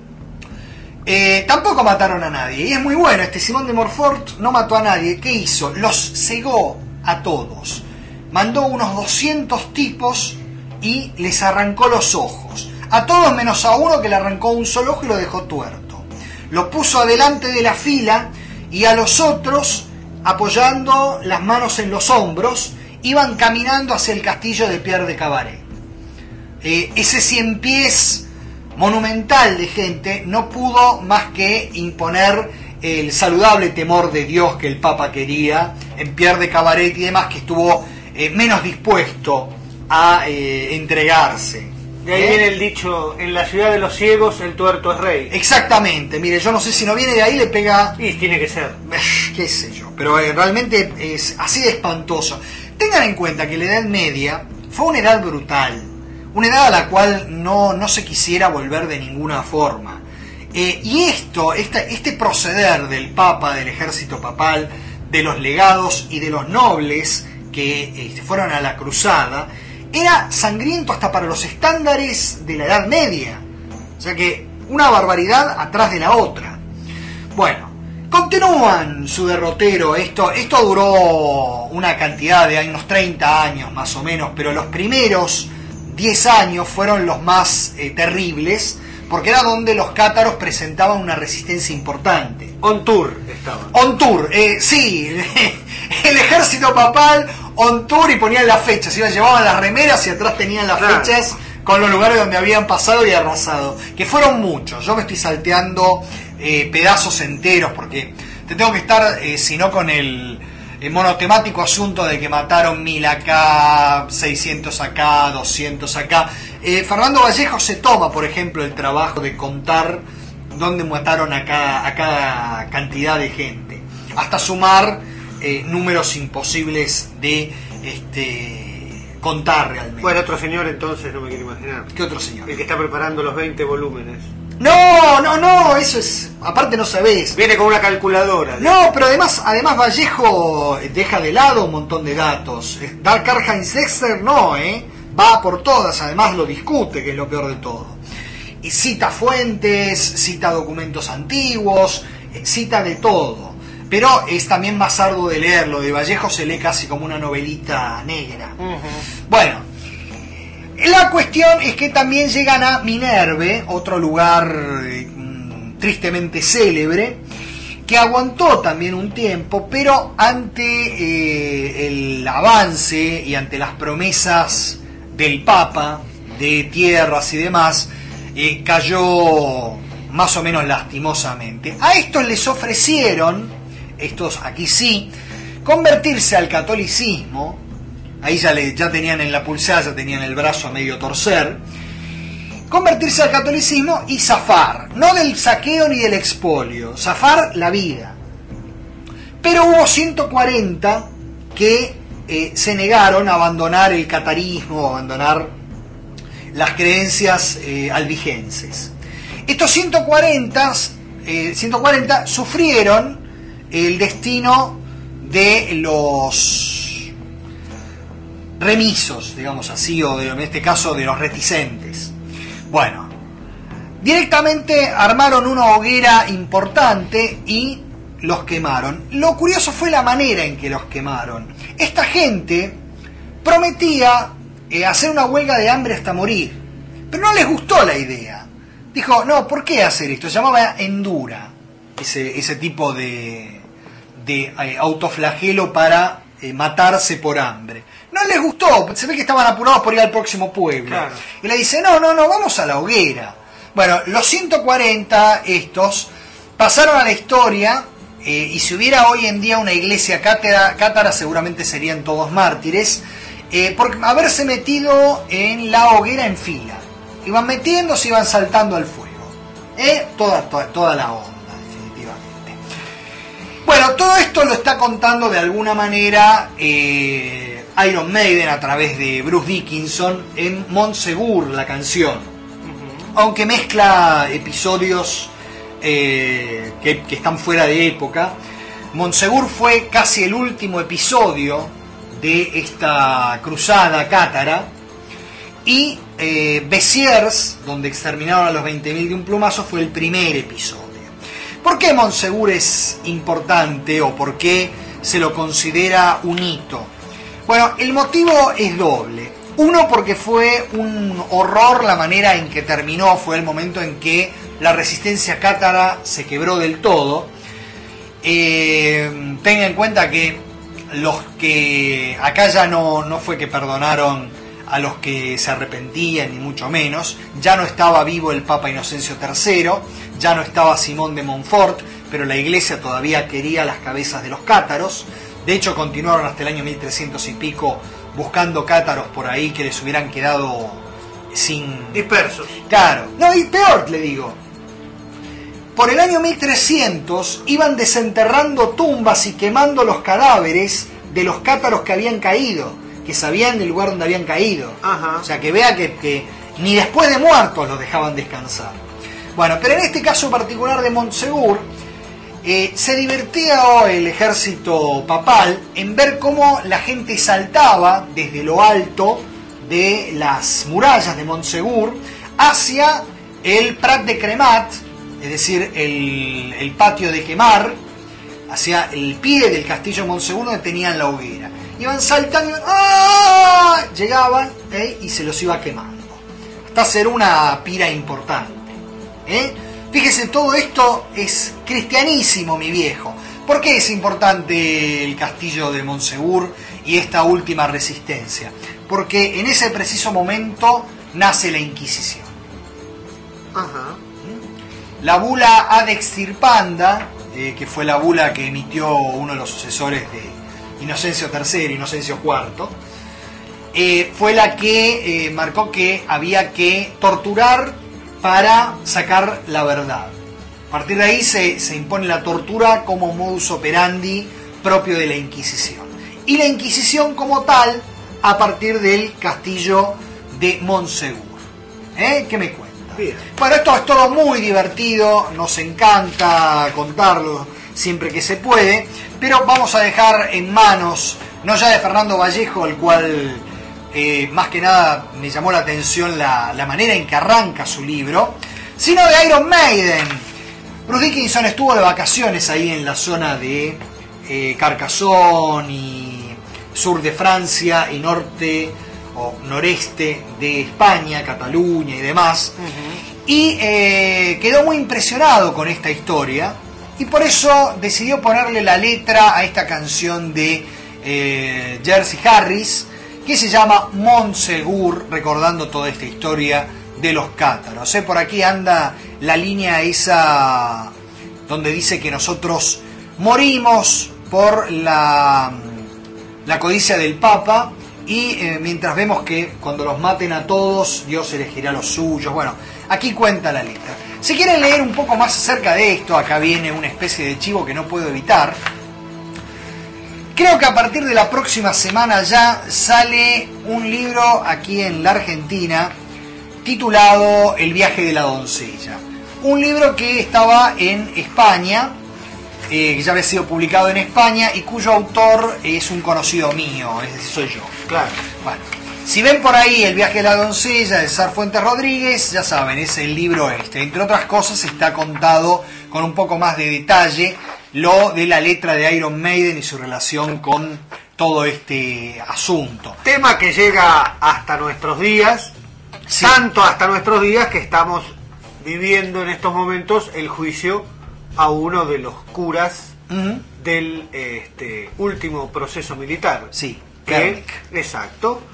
eh, tampoco mataron a nadie. Y es muy bueno, este Simón de Montfort no mató a nadie. ¿Qué hizo? Los cegó a todos. Mandó unos doscientos tipos y les arrancó los ojos. A todos menos a uno, que le arrancó un solo ojo y lo dejó tuerto. Lo puso adelante de la fila y a los otros, apoyando las manos en los hombros, iban caminando hacia el castillo de Pierre de Cabaret. Eh, ese cien pies monumental de gente no pudo más que imponer el saludable temor de Dios que el Papa quería en Pierre de Cabaret y demás, que estuvo eh, menos dispuesto a eh, entregarse. De ahí ¿Eh? viene el dicho, en la ciudad de los ciegos el tuerto es rey. Exactamente, mire, yo no sé si no viene de ahí, le pega... Y tiene que ser. qué sé yo, pero eh, realmente es así de espantoso. Tengan en cuenta que la Edad Media fue una edad brutal, una edad a la cual no, no se quisiera volver de ninguna forma. Eh, y esto, esta, este proceder del Papa, del ejército papal, de los legados y de los nobles que eh, fueron a la cruzada, era sangriento hasta para los estándares de la Edad Media. O sea que una barbaridad atrás de la otra. Bueno, continúan su derrotero. Esto, esto duró una cantidad de unos treinta años más o menos, pero los primeros diez años fueron los más eh, terribles, porque era donde los cátaros presentaban una resistencia importante. On tour estaban. On tour, eh, sí, el ejército papal on tour, y ponían las fechas, iban, llevaban las remeras y atrás tenían las Claro. fechas con los lugares donde habían pasado y arrasado, que fueron muchos. Yo me estoy salteando eh, pedazos enteros porque te tengo que estar, eh, si no con el, el monotemático asunto de que mataron mil acá, seiscientos acá, doscientos acá. Eh, Fernando Vallejo se toma, por ejemplo, el trabajo de contar dónde mataron a cada, a cada cantidad de gente, hasta sumar eh, números imposibles de este, contar realmente. Bueno, otro señor entonces, no me quiero imaginar. ¿Qué otro señor? El que está preparando los veinte volúmenes. No, no, no, eso es... Aparte no sabés. Viene con una calculadora. No, pero además, además Vallejo deja de lado un montón de datos. Dark Heinz Dexter no, ¿eh? Va por todas, además lo discute, que es lo peor de todo. Y cita fuentes, cita documentos antiguos, cita de todo. Pero es también más arduo de leerlo. De Vallejo se lee casi como una novelita negra. Uh-huh. Bueno, la cuestión es que también llegan a Minerve, otro lugar eh, tristemente célebre, que aguantó también un tiempo, pero ante eh, el avance y ante las promesas del Papa de tierras y demás, eh, cayó más o menos lastimosamente. A estos les ofrecieron, estos aquí sí, convertirse al catolicismo. Ahí ya, le, ya tenían en la pulsada, ya tenían el brazo a medio torcer. Convertirse al catolicismo y zafar, no del saqueo ni del expolio, zafar la vida. Pero hubo ciento cuarenta que eh, se negaron a abandonar el catarismo, a abandonar las creencias eh, albigenses. Estos ciento cuarenta, eh, ciento cuarenta sufrieron el destino de los remisos, digamos así, o de, en este caso de los reticentes. Bueno, directamente armaron una hoguera importante y los quemaron. Lo curioso fue la manera en que los quemaron. Esta gente prometía eh, hacer una huelga de hambre hasta morir, pero no les gustó la idea. Dijo, no, ¿por qué hacer esto? Se llamaba endura, ese, ese tipo de, de eh, autoflagelo para eh, matarse por hambre. No les gustó, se ve que estaban apurados por ir al próximo pueblo. Claro. Y le dice, no, no, no, vamos a la hoguera. Bueno, los ciento cuarenta estos pasaron a la historia, eh, y si hubiera hoy en día una iglesia cátara, cátara seguramente serían todos mártires, eh, por haberse metido en la hoguera en fila. Iban metiéndose, iban saltando al fuego. Eh, toda, toda, toda la onda, definitivamente. Bueno, todo esto lo está contando de alguna manera eh, Iron Maiden a través de Bruce Dickinson en Montsegur, la canción. Uh-huh. Aunque mezcla episodios eh, que, que están fuera de época. Montsegur fue casi el último episodio de esta cruzada cátara. Y eh, Besiers, donde exterminaron a los veinte mil de un plumazo, fue el primer episodio. ¿Por qué Montsegur es importante o por qué se lo considera un hito? Bueno, el motivo es doble. Uno, porque fue un horror la manera en que terminó, fue el momento en que la resistencia cátara se quebró del todo. Eh, tenga en cuenta que los que acá ya no, no fue que perdonaron a los que se arrepentían, ni mucho menos. Ya no estaba vivo el Papa Inocencio tercero, ya no estaba Simón de Montfort, pero la Iglesia todavía quería las cabezas de los cátaros. De hecho, continuaron hasta el año mil trescientos y pico buscando cátaros por ahí que les hubieran quedado sin... dispersos. Claro. No, y peor, le digo. Por el año mil trescientos iban desenterrando tumbas y quemando los cadáveres de los cátaros que habían caído, que sabían del lugar donde habían caído. Ajá. O sea, que vea que, que ni después de muertos los dejaban descansar. Bueno, pero en este caso particular de Montsegur, eh, se divirtió el ejército papal en ver cómo la gente saltaba desde lo alto de las murallas de Montsegur hacia el Prat de Cremat, es decir, el, el patio de quemar, hacia el pie del castillo de Montsegur donde tenían la hoguera. Iban saltando, ¡ah! Llegaban ¿eh? y se los iba quemando, hasta hacer una pira importante. ¿eh? Fíjese, todo esto es cristianísimo, mi viejo. ¿Por qué es importante el castillo de Montsegur y esta última resistencia? Porque en ese preciso momento nace la Inquisición. Ajá. La bula Ad Extirpanda, eh, que fue la bula que emitió uno de los sucesores de Inocencio tercero, Inocencio cuarto, eh, fue la que eh, marcó que había que torturar para sacar la verdad. A partir de ahí se, se impone la tortura como modus operandi propio de la Inquisición. Y la Inquisición como tal a partir del castillo de Montsegur. ¿Eh? ¿Qué me cuenta? Bien. Bueno, esto es todo muy divertido, nos encanta contarlo siempre que se puede, pero vamos a dejar en manos, no ya de Fernando Vallejo, el cual eh, más que nada me llamó la atención la, la manera en que arranca su libro, sino de Iron Maiden. Bruce Dickinson estuvo de vacaciones ahí en la zona de eh, Carcassonne y sur de Francia y norte o noreste de España, Cataluña y demás, uh-huh. y eh, quedó muy impresionado con esta historia y por eso decidió ponerle la letra a esta canción de eh, Jersey Harris, que se llama Montsegur, recordando toda esta historia de los cátaros. ¿eh? Por aquí anda la línea esa donde dice que nosotros morimos por la, la codicia del Papa y eh, mientras vemos que cuando los maten a todos, Dios elegirá los suyos. Bueno, aquí cuenta la letra. Si quieren leer un poco más acerca de esto, acá viene una especie de chivo que no puedo evitar. Creo que a partir de la próxima semana ya sale un libro aquí en la Argentina titulado El viaje de la doncella. Un libro que estaba en España, eh, que ya había sido publicado en España y cuyo autor es un conocido mío, es decir, soy yo. Claro. Bueno, si ven por ahí El viaje de la doncella de Sar Fuentes Rodríguez, ya saben, es el libro este. Entre otras cosas está contado con un poco más de detalle lo de la letra de Iron Maiden y su relación con todo este asunto. Tema que llega hasta nuestros días, sí. Tanto hasta nuestros días que estamos viviendo en estos momentos el juicio a uno de los curas uh-huh. del este, último proceso militar. Sí, que, exacto,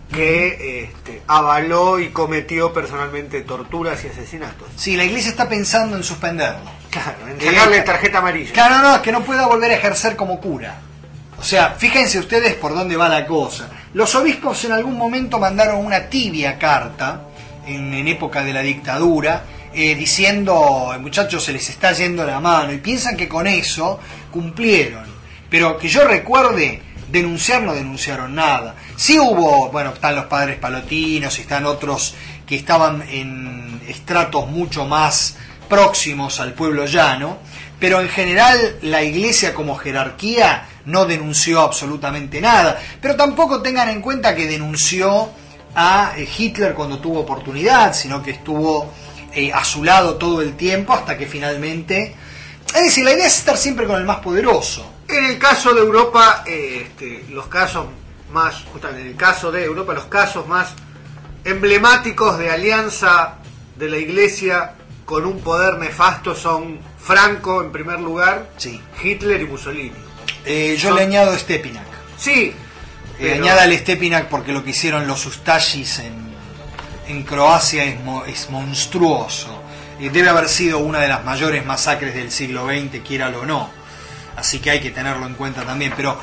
que este, avaló y cometió personalmente torturas y asesinatos. Sí, la iglesia está pensando en suspenderlo. Claro, en sacarle eh, tarjeta amarilla. Claro, no, no, que no pueda volver a ejercer como cura. O sea, fíjense ustedes por dónde va la cosa. Los obispos en algún momento mandaron una tibia carta, en, en época de la dictadura, eh, diciendo, muchachos, se les está yendo la mano, y piensan que con eso cumplieron. Pero que yo recuerde, denunciar no denunciaron nada. Sí hubo, bueno, están los padres palotinos y están otros que estaban en estratos mucho más próximos al pueblo llano, pero en general la iglesia como jerarquía no denunció absolutamente nada, pero tampoco tengan en cuenta que denunció a Hitler cuando tuvo oportunidad, sino que estuvo eh, a su lado todo el tiempo hasta que finalmente... Es decir, la idea es estar siempre con el más poderoso. En el caso de Europa, eh, este, los casos más, justamente en el caso de Europa, los casos más emblemáticos de alianza de la iglesia con un poder nefasto son Franco en primer lugar, sí. Hitler y Mussolini. Eh, yo son... le añado Stepinac. Sí. Pero... Eh, añádale Stepinac porque lo que hicieron los Ustashis en, en Croacia es, mo, es monstruoso. Eh, debe haber sido una de las mayores masacres del siglo veinte, quiéralo o no. Así que hay que tenerlo en cuenta también. Pero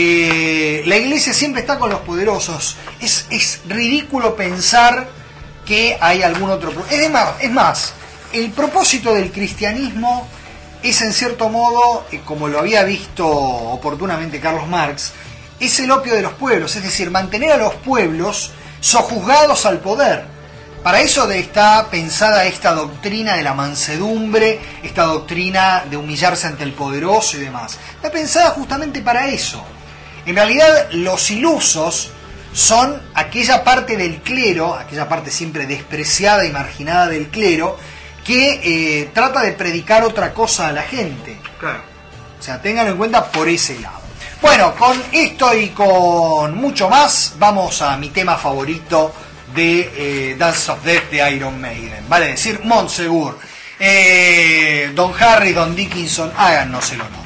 eh, la iglesia siempre está con los poderosos. Es, es ridículo pensar que hay algún otro... Es más, es más el propósito del cristianismo es en cierto modo, como lo había visto oportunamente Carlos Marx, es el opio de los pueblos, es decir, mantener a los pueblos sojuzgados al poder. Para eso está pensada esta doctrina de la mansedumbre, esta doctrina de humillarse ante el poderoso y demás. Está pensada justamente para eso. En realidad, los ilusos son aquella parte del clero, aquella parte siempre despreciada y marginada del clero, que eh, trata de predicar otra cosa a la gente. Claro. O sea, ténganlo en cuenta por ese lado. Bueno, con esto y con mucho más, vamos a mi tema favorito de eh, Dance of Death de Iron Maiden. Vale decir, Montsegur. Eh, don Harry, don Dickinson, háganos el honor.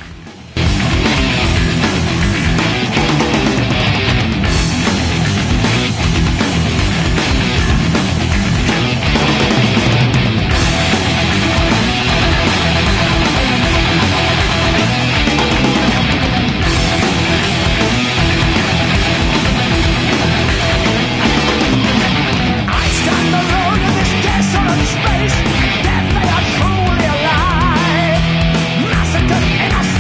Space, death they are truly alive. Massacred in a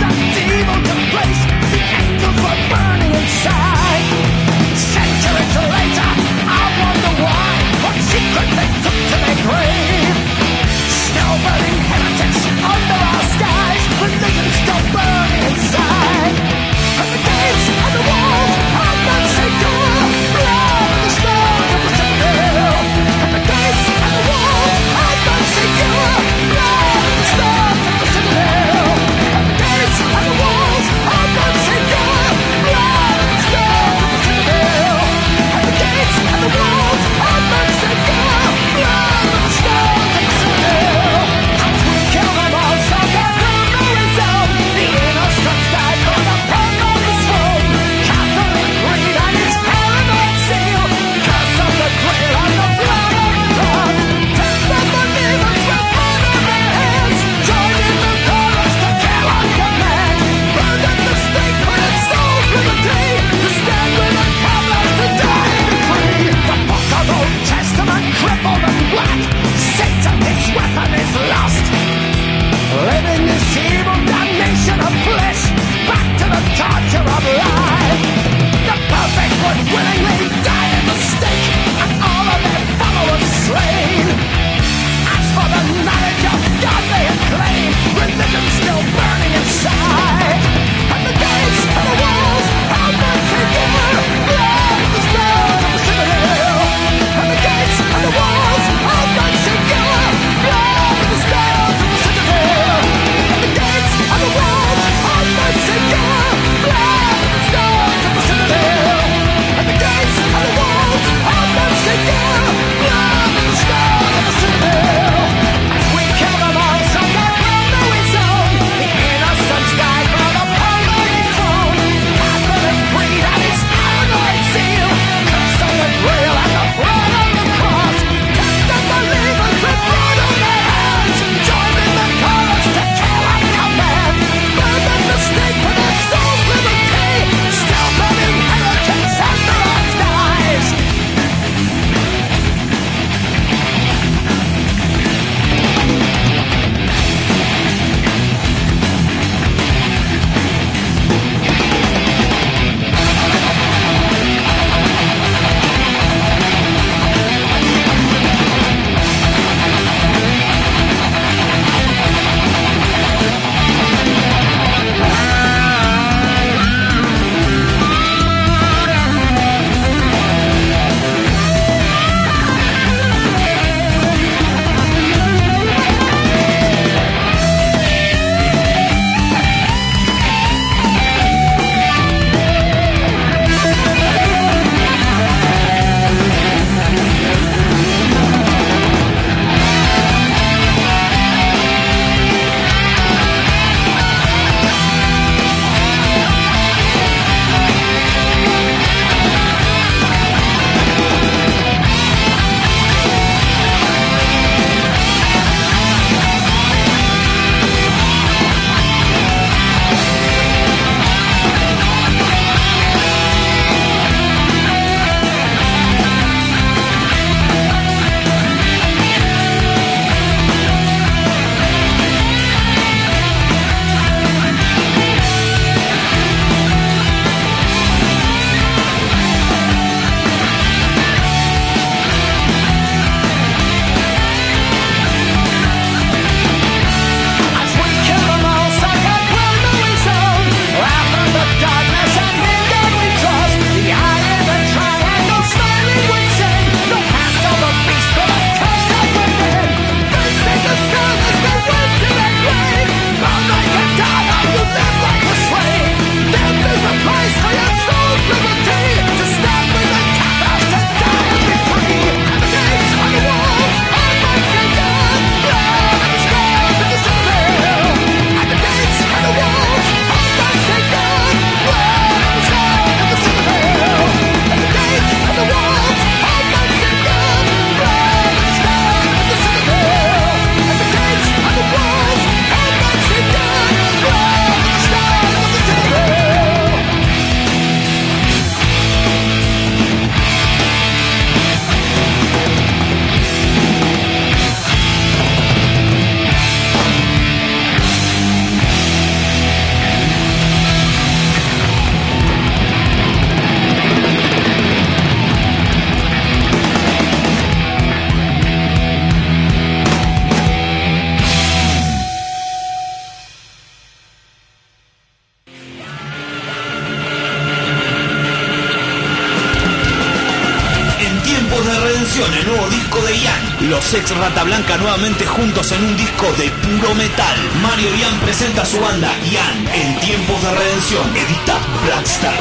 el nuevo disco de Ian. Los ex Rata Blanca nuevamente juntos en un disco de puro metal. Mario Ian presenta a su banda Ian en tiempos de redención. Edita Blackstar.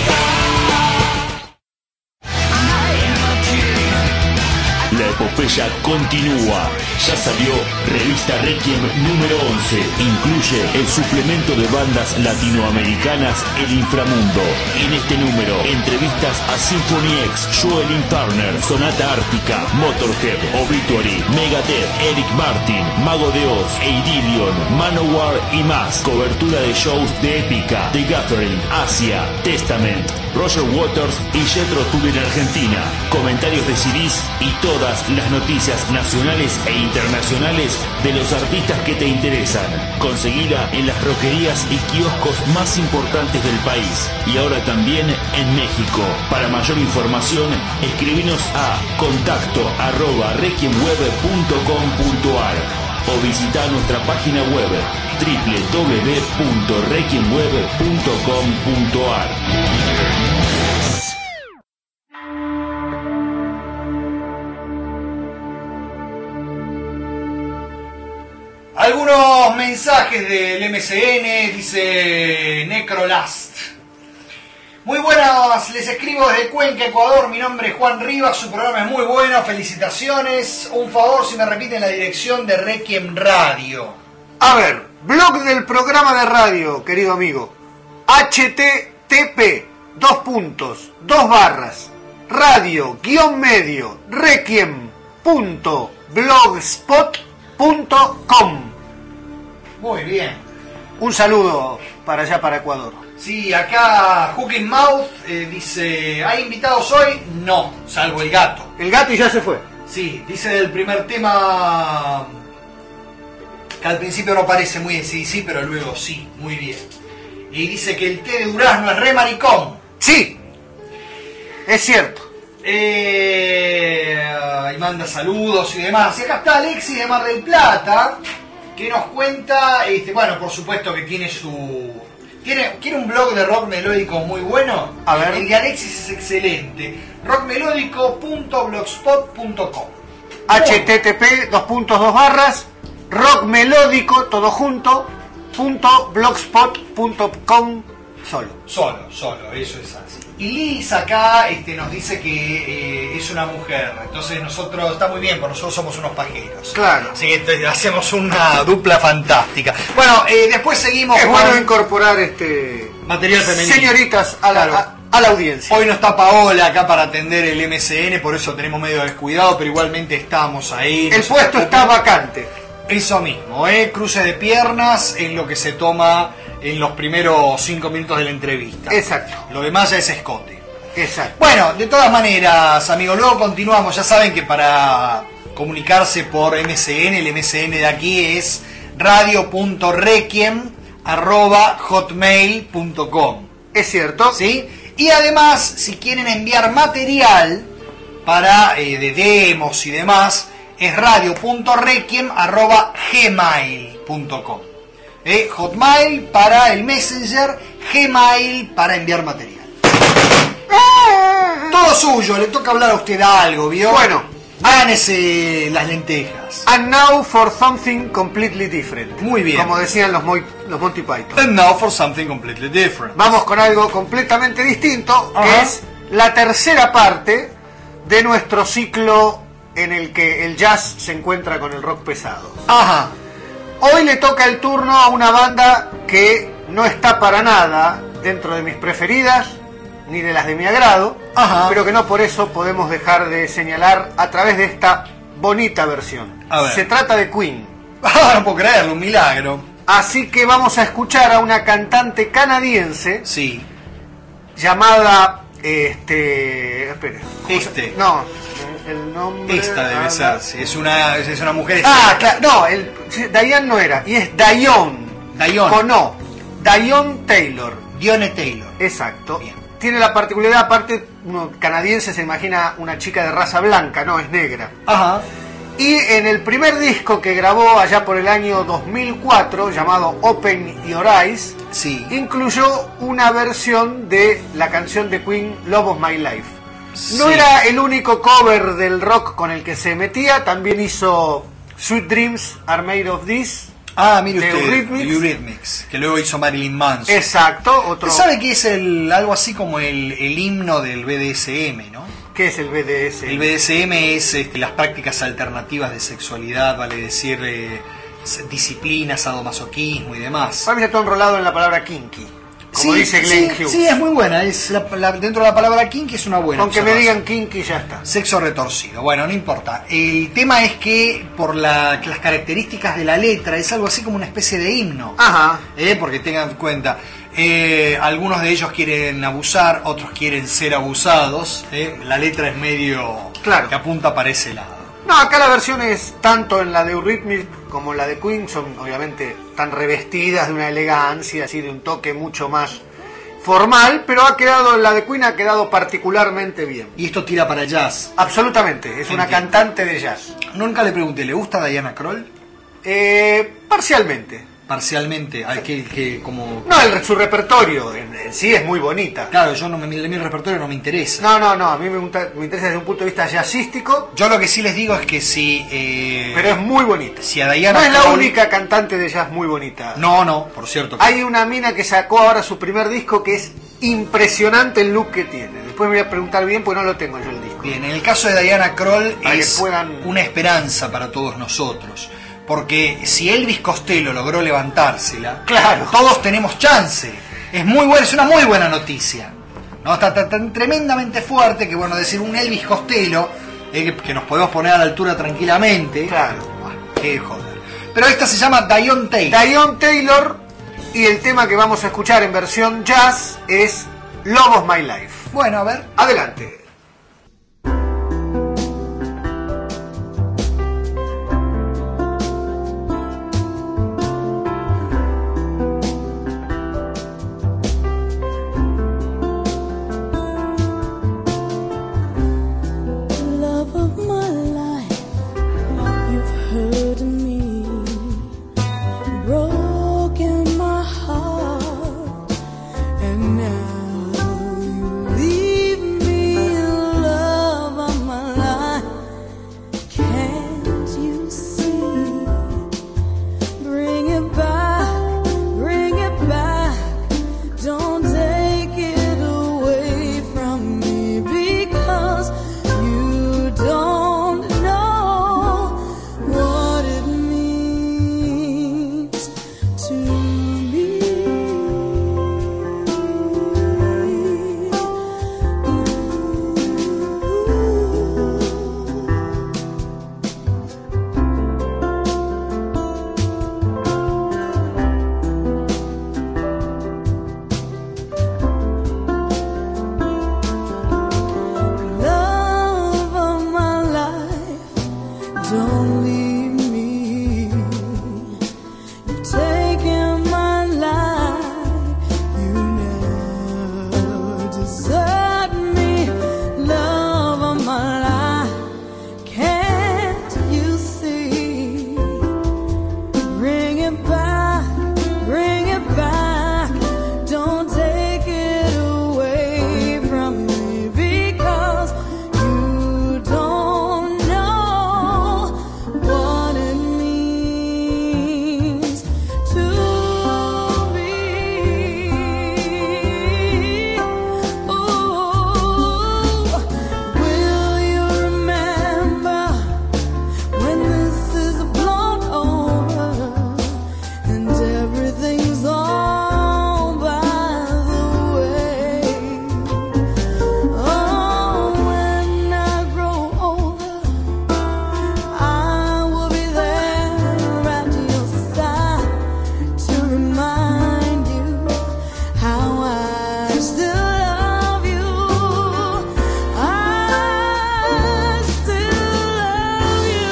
La epopeya continúa. Ya salió Revista Requiem número once. Incluye el suplemento de bandas latinoamericanas El Inframundo. En este número, entrevistas a Symphony X, Joel Turner, Sonata Ártica, Motorhead, Obituary, Megadeth, Eric Martin, Mago de Oz, Eidilion, Manowar y más. Cobertura de shows de Épica, The Gathering, Asia, Testament, Roger Waters y Jethro Tull en Argentina. Comentarios de C Ds y toda todas las noticias nacionales e internacionales de los artistas que te interesan. Conseguila en las roquerías y kioscos más importantes del país y ahora también en México. Para mayor información, escribinos a contacto arroba requiemweb punto com punto ar o visita nuestra página web doble u doble u doble u punto requiemweb punto com punto ar. Algunos mensajes del M C N, dice Necrolast. Muy buenas, les escribo desde Cuenca, Ecuador. Mi nombre es Juan Rivas, su programa es muy bueno, felicitaciones. Un favor, si me repiten la dirección de Requiem Radio. A ver, blog del programa de radio, querido amigo. H T T P, dos puntos, dos barras, radio, guión medio, requiem punto blogspot punto com. Muy bien. Un saludo para allá, para Ecuador. Sí, acá Hooking Mouth eh, dice, ¿hay invitados hoy? No, salvo el gato. El gato ya se fue. Sí, dice del primer tema que al principio no parece muy sí, sí, pero luego sí, muy bien. Y dice que el té de durazno es re maricón. Sí, es cierto. Eh, y manda saludos y demás. Y acá está Alexis de Mar del Plata, que nos cuenta, este, bueno, por supuesto que tiene su... Tiene, ¿Quiere un blog de rock melódico muy bueno? A ver. El de Alexis es excelente. rock melódico punto blogspot punto com. H T T P, dos puntos, dos barras, rock melódico, todo junto, punto blogspot punto com, solo. Solo, solo, eso es así. Y Liz acá este, nos dice que eh, es una mujer, entonces nosotros, está muy bien, porque nosotros somos unos pajeros. Claro. Así que entonces, hacemos una dupla fantástica. Bueno, eh, después seguimos Es con bueno incorporar este material femenino. señoritas a la, Claro. a, a la audiencia. Hoy no está Paola acá para atender el M C N, por eso tenemos medio descuidado, pero igualmente estamos ahí. El puesto está vacante. Eso mismo, ¿eh? Cruce de piernas es lo que se toma en los primeros cinco minutos de la entrevista. Exacto. Lo demás ya es escote. Exacto. Bueno, de todas maneras, amigos, luego continuamos. Ya saben que para comunicarse por M C N, el M C N de aquí es radio punto requiem arroba hotmail punto com. Es cierto. ¿Sí? Y además, si quieren enviar material para eh, de demos y demás, es radio punto requiem arroba gmail punto com. ¿Eh? Hotmail para el Messenger, Gmail para enviar material. Todo suyo, le toca hablar a usted algo, ¿vio? Bueno, gánese las lentejas. And now for something completely different. Muy bien. Como decían los, Mo- los Monty Python. And now for something completely different. Vamos con algo completamente distinto, que Ajá. es la tercera parte de nuestro ciclo en el que el jazz se encuentra con el rock pesado. Ajá. Hoy le toca el turno a una banda que no está para nada dentro de mis preferidas, ni de las de mi agrado, Ajá. pero que no por eso podemos dejar de señalar a través de esta bonita versión. A ver. Se trata de Queen. Ah, no puedo creerlo, un milagro. Así que vamos a escuchar a una cantante canadiense Sí. llamada, este, espere, ¿cómo se- Este. no, el nombre, Esta debe ah, ser, sí, es una, es una mujer. ah, claro, no, el, sí, Diane no era, y es Dione, Dione. con O, Dione Taylor, Dione Taylor. exacto. Bien. Tiene la particularidad, aparte, uno canadiense se imagina una chica de raza blanca, no, es negra. Ajá. Y en el primer disco que grabó allá por el año dos mil cuatro, llamado Open Your Eyes, Sí. incluyó una versión de la canción de Queen, Love of My Life. No Sí. era el único cover del rock con el que se metía, también hizo Sweet Dreams Are Made of This. Ah, mire de usted, Eurythmics. Eurythmics, que luego hizo Marilyn Manson. Exacto, otro. Usted sabe que es el, algo así como el, el himno del B D S M, ¿no? ¿Qué es el B D S? El B D S M es este, las prácticas alternativas de sexualidad, vale decir, eh, disciplina, sadomasoquismo y demás. Para mí está todo enrolado en la palabra kinky, como Sí, dice Glenn sí, Hughes. sí, es muy buena. Es la- la- dentro de la palabra kinky es una buena. Aunque me observación. digan kinky ya está. Sexo retorcido. Bueno, no importa. El tema es que por la- las características de la letra es algo así como una especie de himno. Ajá. Eh, porque tengan en cuenta, eh, algunos de ellos quieren abusar, otros quieren ser abusados. eh. La letra es medio Claro. que apunta para ese lado. No, acá las versiones, tanto en la de Eurythmics como en la de Queen, son obviamente tan revestidas de una elegancia, así de un toque mucho más formal, pero ha quedado, la de Queen ha quedado particularmente bien. Y esto tira para jazz. Absolutamente, es una Entiendo. cantante de jazz. Nunca le pregunté, ¿le gusta Diana Krall? Eh, parcialmente. Parcialmente, hay que, que como... No, el, su repertorio en, en sí es muy bonita. Claro, yo no me, mi, mi repertorio no me interesa. No, no, no, a mí me, gusta- me interesa desde un punto de vista jazzístico, Yo lo que sí les digo es que si... eh, pero es muy bonita. si a Diana No es la Krall- única cantante de jazz muy bonita. No, no, por cierto. que- Hay una mina que sacó ahora su primer disco que es impresionante el look que tiene. Después me voy a preguntar bien porque no lo tengo yo el disco. Bien, en el caso de Diana Krall Para que es puedan- una esperanza para todos nosotros. Porque si Elvis Costello logró levantársela, Claro. todos tenemos chance. Es muy buena, es una muy buena noticia. ¿No? Está tan, tan tremendamente fuerte que, bueno, decir un Elvis Costello, eh, que, que nos podemos poner a la altura tranquilamente. Claro. Bueno, qué joder. Pero esta se llama Dion Taylor. Dion Taylor, y el tema que vamos a escuchar en versión jazz es Love of My Life. Bueno, a ver. Adelante. Love of my life, you've hurt me, broken my heart, and now you leave me, love of my life. Can't you see? Bring it back, bring it back. Don't take it away from me, because you don't know what it means to me. Love of my life, don't leave me. You've taken my life, you never desert me. Love of my life, can't you see? Bring it back, bring it back. Don't take it away from me, because you don't know what it means to me. Ooh, will you remember when this is blown over and everything's all by the way? Oh, when I grow older, I will be there at your side to remind you how I still love you. I still love you.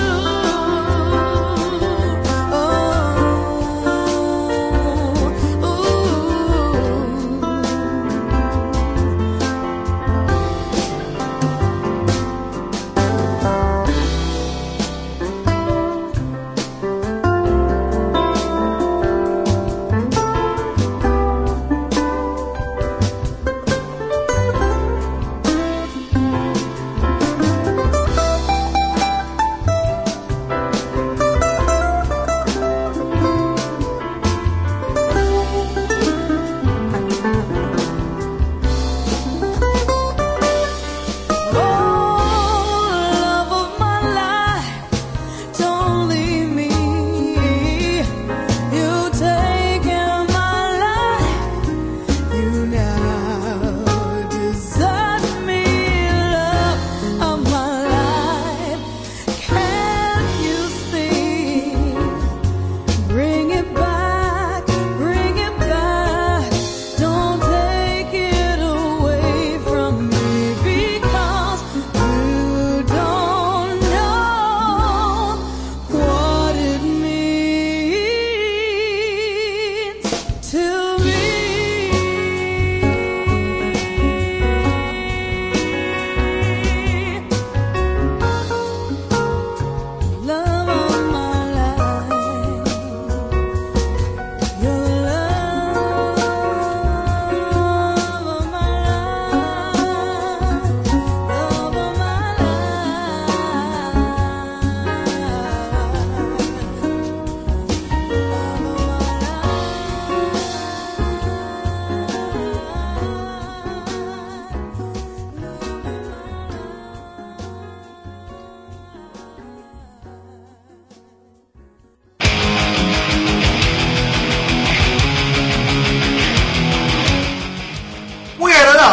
Oh, ooh.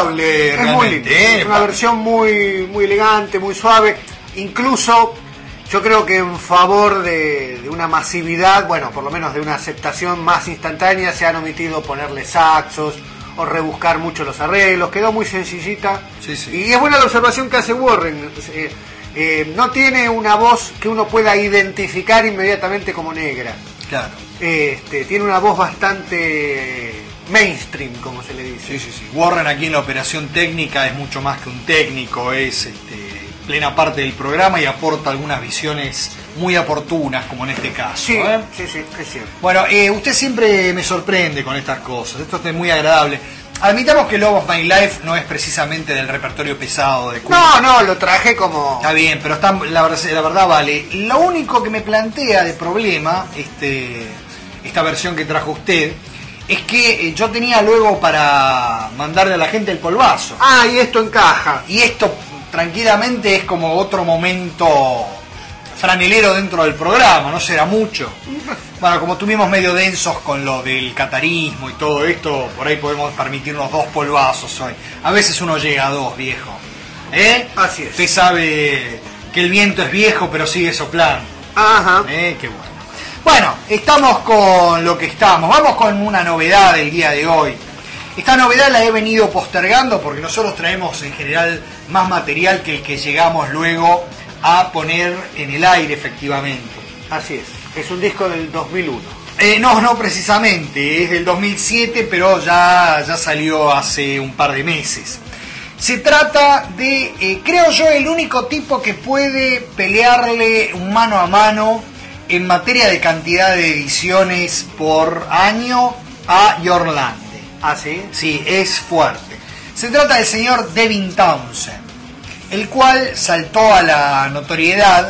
agradable Es realmente. muy lindo, ¿eh? es una versión muy, muy elegante, muy suave. Incluso yo creo que en favor de, de una masividad, bueno, por lo menos de una aceptación más instantánea, se han omitido ponerle saxos o rebuscar mucho los arreglos. Quedó muy sencillita. Sí, sí. Y es buena la observación que hace Warren. Eh, eh, no tiene una voz que uno pueda identificar inmediatamente como negra. Claro. Este, tiene una voz bastante mainstream, como se le dice. Sí, sí, sí. Warren aquí en la operación técnica es mucho más que un técnico, es este, plena parte del programa y aporta algunas visiones muy oportunas, como en este caso. Sí, ¿eh? sí, sí, es cierto. Bueno, eh, usted siempre me sorprende con estas cosas, esto es muy agradable. Admitamos que Love of My Life no es precisamente del repertorio pesado de Queen. No, no, lo traje como... Está bien, pero está, la, verdad, la verdad vale. Lo único que me plantea de problema, este, esta versión que trajo usted, es que eh, yo tenía luego para mandarle a la gente el polvazo. Ah, y esto encaja. Y esto tranquilamente es como otro momento franelero dentro del programa, no será mucho. Bueno, como tuvimos medio densos con lo del catarismo y todo esto, por ahí podemos permitirnos dos polvazos hoy. A veces uno llega a dos, viejo. ¿Eh? Así es. Usted sabe que el viento es viejo, pero sigue soplando. Ajá. ¿Eh? Qué bueno. Bueno, estamos con lo que estamos. Vamos con una novedad del día de hoy. Esta novedad la he venido postergando porque nosotros traemos en general más material que el que llegamos luego a poner en el aire efectivamente. Así es. Es un disco del dos mil uno. Eh, no, no precisamente, es del dos mil siete, pero ya, ya salió hace un par de meses. Se trata de, eh, creo yo, el único tipo que puede pelearle un mano a mano en materia de cantidad de ediciones por año a Jørn Lande. ¿Ah, sí? Sí, es fuerte. Se trata del señor Devin Townsend, el cual saltó a la notoriedad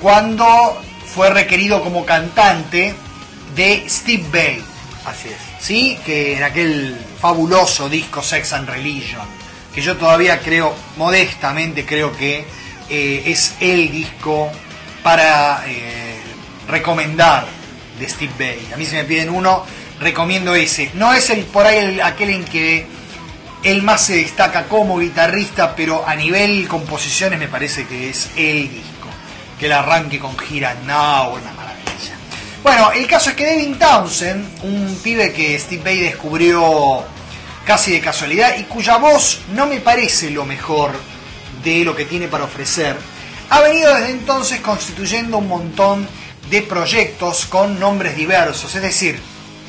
cuando fue requerido como cantante de Steve Vai. Así es. ¿Sí? Que en aquel fabuloso disco Sex and Religion, que yo todavía creo, modestamente creo que eh, es el disco para eh, recomendar de Steve Vai. A mí si me piden uno, recomiendo ese. No es el por ahí el, aquel en que él más se destaca como guitarrista, pero a nivel composiciones me parece que es el disco. Que el arranque con Gira Now, una maravilla. Bueno, el caso es que Devin Townsend, un pibe que Steve Vai descubrió casi de casualidad y cuya voz no me parece lo mejor de lo que tiene para ofrecer, ha venido desde entonces constituyendo un montón de proyectos con nombres diversos, es decir,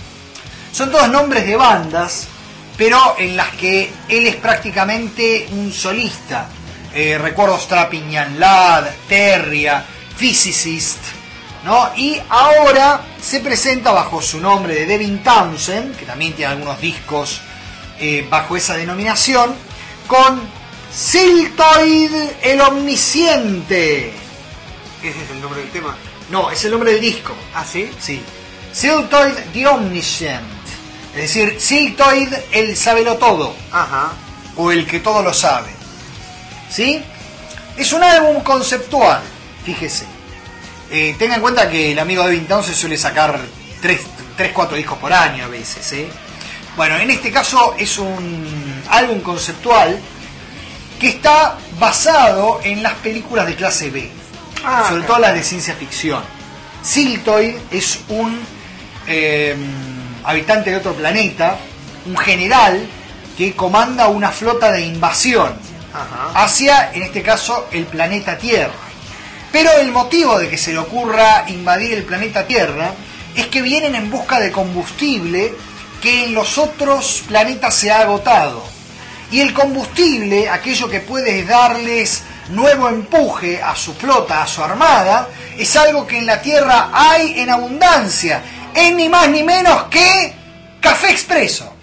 son todos nombres de bandas, pero en las que él es prácticamente un solista. Eh, recuerdo Strapping Young Lad, Terria, Physicist, ¿no? Y ahora se presenta bajo su nombre de Devin Townsend, que también tiene algunos discos eh, bajo esa denominación, con Siltoid el Omnisciente. ¿Ese es el nombre del tema? No, es el nombre del disco. ¿Ah, sí? Sí. Siltoid the Omniscient. Es decir, Siltoid el sabelotodo, Ajá. o el que todo lo sabe. ¿Sí? Es un álbum conceptual, fíjese. Eh, tenga en cuenta que el amigo Devin Townsend suele sacar tres, cuatro discos por año a veces. ¿eh? Bueno, en este caso es un álbum conceptual que está basado en las películas de clase B, Ah, sobre todo las de ciencia ficción. Siltoid es un eh, habitante de otro planeta, un general que comanda una flota de invasión Ajá. hacia, en este caso, el planeta Tierra. Pero el motivo de que se le ocurra invadir el planeta Tierra es que vienen en busca de combustible que en los otros planetas se ha agotado. Y el combustible, aquello que puede darles nuevo empuje a su flota, a su armada, es algo que en la Tierra hay en abundancia. Es ni más ni menos que café expreso.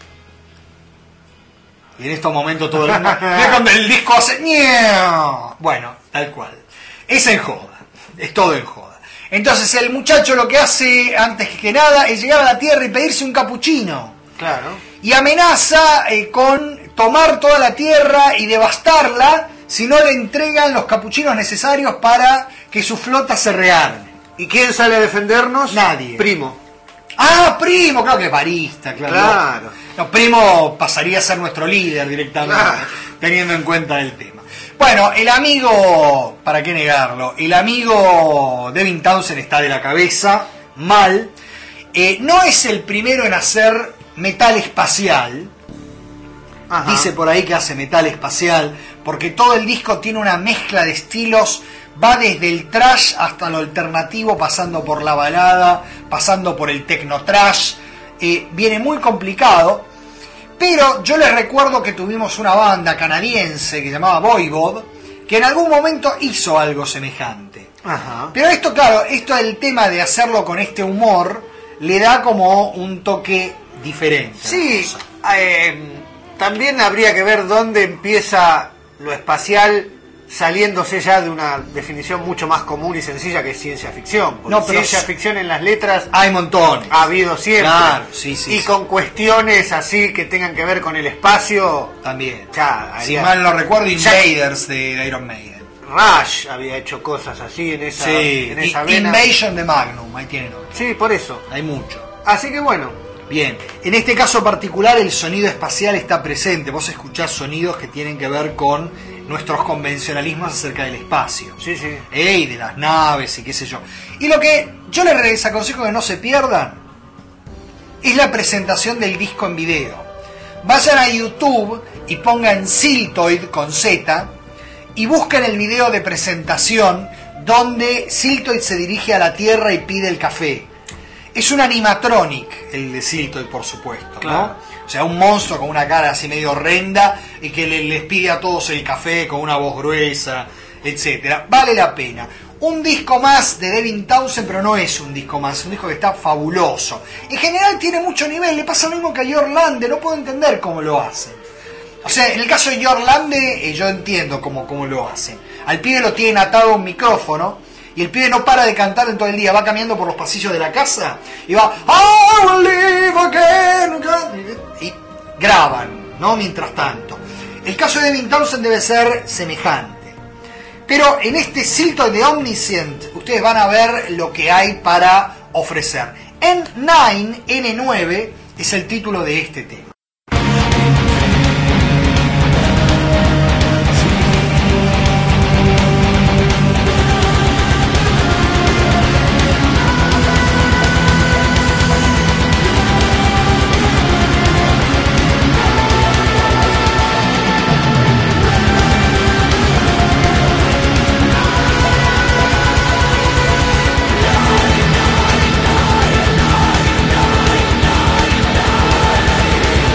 Y en estos momentos todo el mundo... Mira cuando el disco hace... ¡Niau! Bueno, tal cual. Es en joda. Es todo en joda. Entonces el muchacho lo que hace, antes que nada, es llegar a la Tierra y pedirse un capuchino. Claro. Y amenaza eh, con tomar toda la Tierra y devastarla si no le entregan los capuchinos necesarios para que su flota se rearme. ¿Y quién sale a defendernos? Nadie. Primo. Ah, primo, claro que es barista, claro. Claro. No, Primo pasaría a ser nuestro líder directamente, Claro. teniendo en cuenta el tema. Bueno, el amigo, ¿para qué negarlo? El amigo Devin Townsend está de la cabeza, mal. Eh, no es el primero en hacer metal espacial. Ajá. Dice por ahí que hace metal espacial, porque todo el disco tiene una mezcla de estilos, va desde el trash hasta lo alternativo, pasando por la balada, pasando por el techno trash. Eh, viene muy complicado. Pero yo les recuerdo que tuvimos una banda canadiense que se llamaba Voivod, que en algún momento hizo algo semejante. Ajá. Pero esto, claro, esto el tema de hacerlo con este humor le da como un toque diferente. Sí, eh, también habría que ver dónde empieza lo espacial, saliéndose ya de una definición mucho más común y sencilla que es ciencia ficción. Porque No, pero ciencia s- ficción en las letras Hay montones. ha habido siempre. Claro, sí, sí, y sí. con cuestiones así que tengan que ver con el espacio, También. ya, Si haría- mal no recuerdo, ya- Invaders de Iron Maiden. Rush había hecho cosas así en esa, Sí, en esa I- vena. Invasion de Magnum, ahí tienen otro. Sí, por eso. Hay mucho. Así que bueno, Bien, en este caso particular el sonido espacial está presente. Vos escuchás sonidos que tienen que ver con nuestros convencionalismos acerca del espacio. sí, sí. ¿eh? Y de las naves y qué sé yo. Y lo que yo les aconsejo que no se pierdan es la presentación del disco en video. Vayan a YouTube y pongan Siltoid con Z y busquen el video de presentación donde Siltoid se dirige a la Tierra y pide el café. Es un animatronic el de Siltoid, por supuesto, ¿no? Claro. O sea, un monstruo con una cara así medio horrenda y que le- les pide a todos el café con una voz gruesa, etcétera. Vale la pena. Un disco más de Devin Townsend, pero no es un disco más, es un disco que está fabuloso. En general tiene mucho nivel, le pasa lo mismo que a Jörg Lande, no puedo entender cómo lo hacen. O sea, en el caso de Jörg Lande, eh, yo entiendo cómo, cómo lo hacen. Al pibe lo tienen atado a un micrófono y el pibe no para de cantar en todo el día, va caminando por los pasillos de la casa y va I will live again, y graban, ¿no? Mientras tanto. El caso de Devin Townsend debe ser semejante. Pero en este Siltoid de Omniscient ustedes van a ver lo que hay para ofrecer. N nueve, N nueve es el título de este tema. I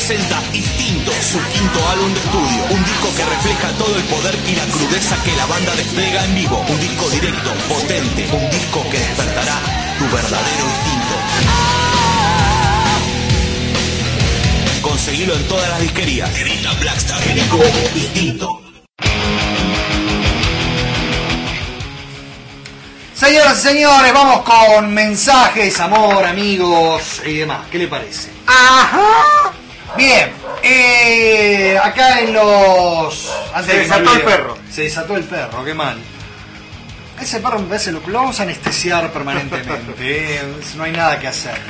presenta Instinto, su quinto álbum de estudio. Un disco que refleja todo el poder y la crudeza que la banda despliega en vivo. Un disco directo, potente, un disco que despertará tu verdadero instinto. Conseguilo en todas las disquerías. Edita Blackstar, Edita Instinto. Señoras y señores, vamos con mensajes, amor, amigos y demás. ¿Qué le parece? Ajá. Bien, eh, acá en los... Se desató el perro. Se desató el perro, qué mal. Ese perro me parece lo, lo vamos a anestesiar permanentemente, eh, no hay nada que hacer.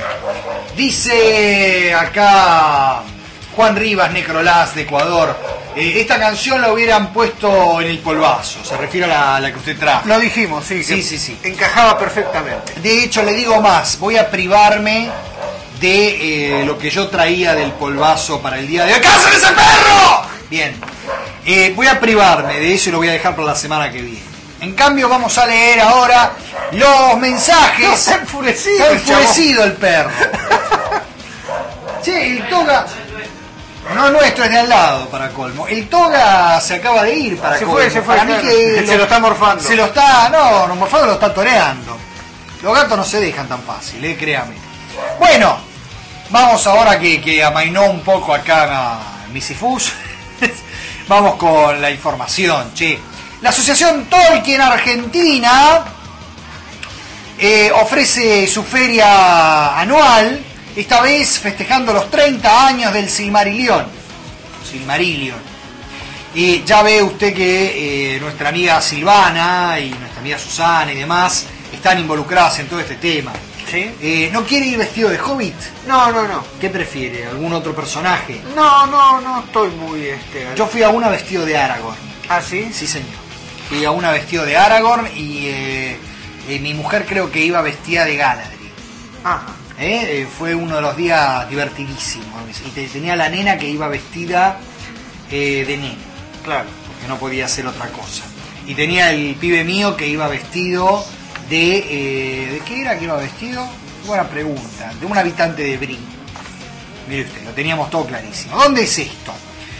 Dice acá Juan Rivas, Necrolás de Ecuador, eh, esta canción la hubieran puesto en el polvazo, se refiere a la, a la que usted trajo. Lo dijimos, sí. Sí, que sí, sí. Encajaba perfectamente. De hecho, le digo más, voy a privarme de eh, lo que yo traía del polvazo para el día de hoy. ¡Cállate ese perro! Bien, eh, voy a privarme de eso y lo voy a dejar para la semana que viene. En cambio, vamos a leer ahora los mensajes. No, está enfurecido. Está enfurecido el perro. Sí, el toga... No es nuestro, es de al lado, para colmo. El toga se acaba de ir para Se colmo. fue, se fue. Para mí Claro. que Se lo está morfando. Se lo está... No, no morfando, lo está toreando. Los gatos no se dejan tan fácil, eh, créame. Bueno, vamos ahora que, que amainó un poco acá a Misifus. Vamos con la información, che. La Asociación Tolkien Argentina eh, ofrece su feria anual, esta vez festejando los treinta años del Silmarillion. Silmarillion. Y ya ve usted que eh, nuestra amiga Silvana y nuestra amiga Susana y demás están involucradas en todo este tema. ¿Sí? Eh, ¿No quiere ir vestido de Hobbit? No, no, no. ¿Qué prefiere? ¿Algún otro personaje? No, no, no estoy muy este. Yo fui a una vestido de Aragorn. ¿Ah, sí? Sí, señor. Fui a una vestido de Aragorn y eh, eh, mi mujer creo que iba vestida de Galadriel. Ajá. ¿Eh? Eh, fue uno de los días divertidísimos. Y te, tenía la nena que iba vestida eh, de nene, Claro. porque no podía hacer otra cosa. Y tenía el pibe mío que iba vestido de... Eh, ¿De qué era que iba vestido? Buena pregunta. De un habitante de Brin. Mire usted, lo teníamos todo clarísimo. ¿Dónde es esto?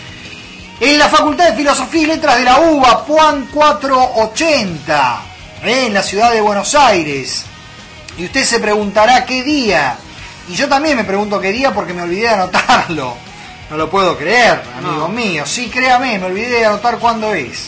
En la Facultad de Filosofía y Letras de la U B A, Puan cuatrocientos ochenta, ¿eh? En la ciudad de Buenos Aires. Y usted se preguntará qué día. Y yo también me pregunto qué día porque me olvidé de anotarlo. No lo puedo creer, amigos No. míos. Sí, créame, me olvidé de anotar cuándo es.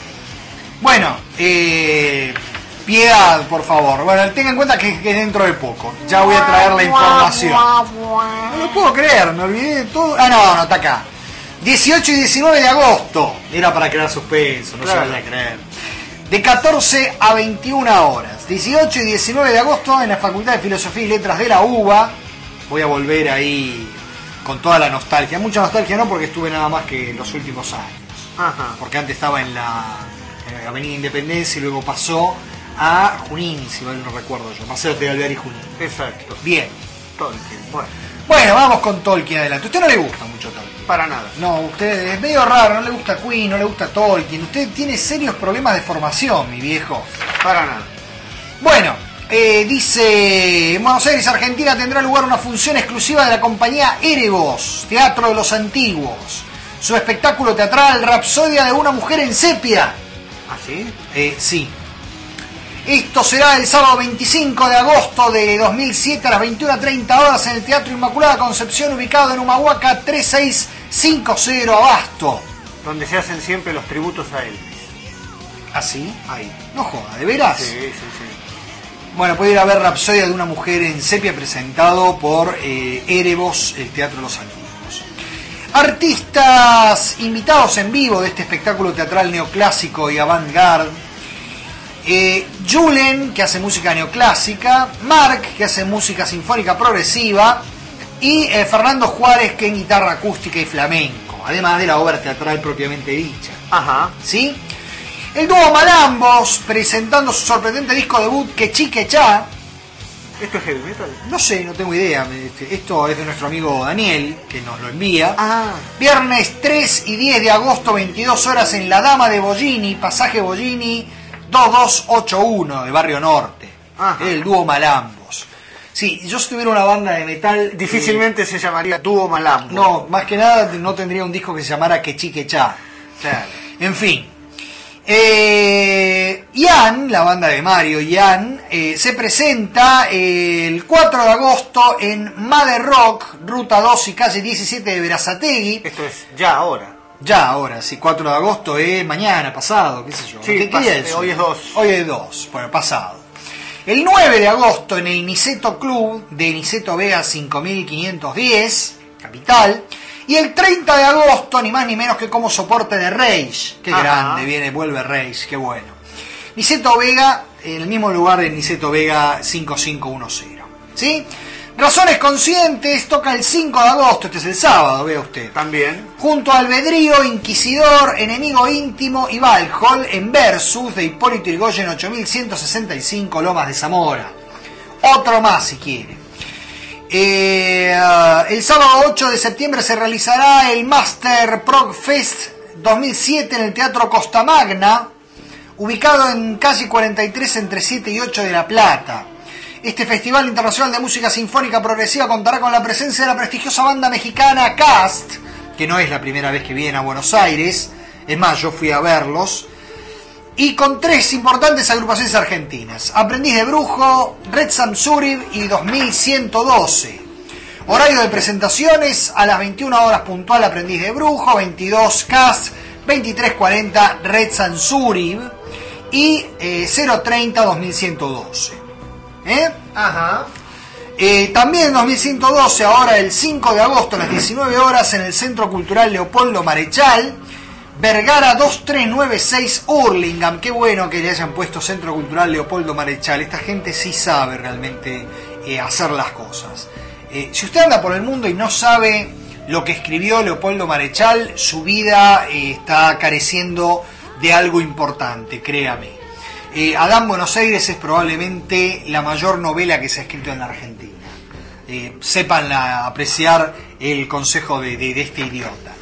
Bueno, eh, piedad, por favor. Bueno, tenga en cuenta que, que dentro de poco. Ya voy a traer la información. No lo puedo creer, me olvidé de todo. Ah, no, no, está acá. dieciocho y diecinueve de agosto. Era para crear suspenso, no Claro. se vaya a creer. De catorce a veintiuna horas. dieciocho y diecinueve de agosto en la Facultad de Filosofía y Letras de la U B A. Voy a volver ahí con toda la nostalgia. Mucha nostalgia no, porque estuve nada más que los últimos años. Ajá. Porque antes estaba en la, en la Avenida Independencia y luego pasó a Junín, si mal no recuerdo yo. Paseo de Alvear y Junín. Exacto. Bien. Tolkien. Bueno, Bueno, vamos con Tolkien adelante. A usted no le gusta mucho Tolkien. para nada. No, usted es medio raro, no le gusta Queen, no le gusta Tolkien. Usted tiene serios problemas de formación, mi viejo. Para nada. Bueno, eh, dice, en Buenos Aires, Argentina, tendrá lugar una función exclusiva de la compañía Erebos, Teatro de los Antiguos. Su espectáculo teatral, Rapsodia de una mujer en sepia. ¿Ah, sí? Eh, sí. Esto será el sábado veinticinco de agosto de dos mil siete a las veintiuna treinta horas en el Teatro Inmaculada Concepción, ubicado en Humahuaca tres seis cinco cero, Abasto. Donde se hacen siempre los tributos a él. ¿Ah, sí? Ahí. No joda, ¿de veras? Sí, sí, sí. Bueno, puede ir a ver Rapsodia de una mujer en sepia, presentado por eh, Erebos, el Teatro de los Antiguos. Artistas invitados en vivo de este espectáculo teatral neoclásico y avant-garde. Eh, Julen, que hace música neoclásica, Mark, que hace música sinfónica progresiva, y eh, Fernando Juárez, que en guitarra acústica y flamenco, además de la obra teatral propiamente dicha. Ajá. ¿Sí? El dúo Malambos, presentando su sorprendente disco debut, Que Chique Cha. ¿Esto es heavy metal? No sé, no tengo idea. Este, Esto es de nuestro amigo Daniel, que nos lo envía. Ah. Viernes tres y diez de agosto, veintidós horas, en La Dama de Bollini, pasaje Bollini dos dos ocho uno, de Barrio Norte. Ajá. El dúo Malambos. Sí, yo si tuviera una banda de metal... Difícilmente eh, se llamaría Dúo Malambo. no, más que nada no tendría un disco que se llamara Quechi Quechá. Claro. En fin. Eh, Ian, la banda de Mario, Ian, eh, se presenta eh, el cuatro de agosto en Mother Rock, Ruta dos y calle diecisiete de Berazategui. Esto es ya ahora. Ya ahora, sí, cuatro de agosto es mañana, pasado, qué sé yo. Sí, ¿Qué, qué pas- día es? hoy es dos. Hoy es dos, bueno, pasado. El nueve de agosto en el Niceto Club de Niceto Vega cinco mil quinientos diez, capital. Y el treinta de agosto, ni más ni menos que como soporte de Rage. Qué Ajá. grande, viene, vuelve Rage, qué bueno. Niceto Vega, en el mismo lugar de Niceto Vega cinco cinco uno cero. ¿Sí? Razones Conscientes toca el cinco de agosto, este es el sábado, vea usted. También. Junto a Albedrío, Inquisidor, Enemigo Íntimo y Valhall en Versus de Hipólito Yrigoyen ocho mil ciento sesenta y cinco Lomas de Zamora. Otro más si quiere. Eh, el sábado ocho de septiembre se realizará el Master Prog Fest dos mil siete en el Teatro Costa Magna, ubicado en calle cuarenta y tres entre siete y ocho de La Plata. Este Festival Internacional de Música Sinfónica Progresiva contará con la presencia de la prestigiosa banda mexicana Cast, que no es la primera vez que vienen a Buenos Aires, es más, yo fui a verlos, y con tres importantes agrupaciones argentinas: Aprendiz de Brujo, Red Sam Zurib y dos mil ciento doce. Horario de presentaciones a las veintiuna horas puntual Aprendiz de Brujo, veintidós Cast, veintitrés cuarenta Red Sam Zurib y eh, cero treinta dos mil ciento doce. ¿Eh? Ajá. Eh, también en dos mil ciento doce, ahora el cinco de agosto a las diecinueve horas en el Centro Cultural Leopoldo Marechal, Vergara dos tres nueve seis Hurlingham. Qué bueno que le hayan puesto Centro Cultural Leopoldo Marechal. Esta gente sí sabe realmente eh, hacer las cosas. Eh, si usted anda por el mundo y no sabe lo que escribió Leopoldo Marechal, su vida eh, está careciendo de algo importante, créame. Eh, Adán Buenos Aires es probablemente la mayor novela que se ha escrito en la Argentina. Eh, sépanla apreciar el consejo de, de, de este idiota.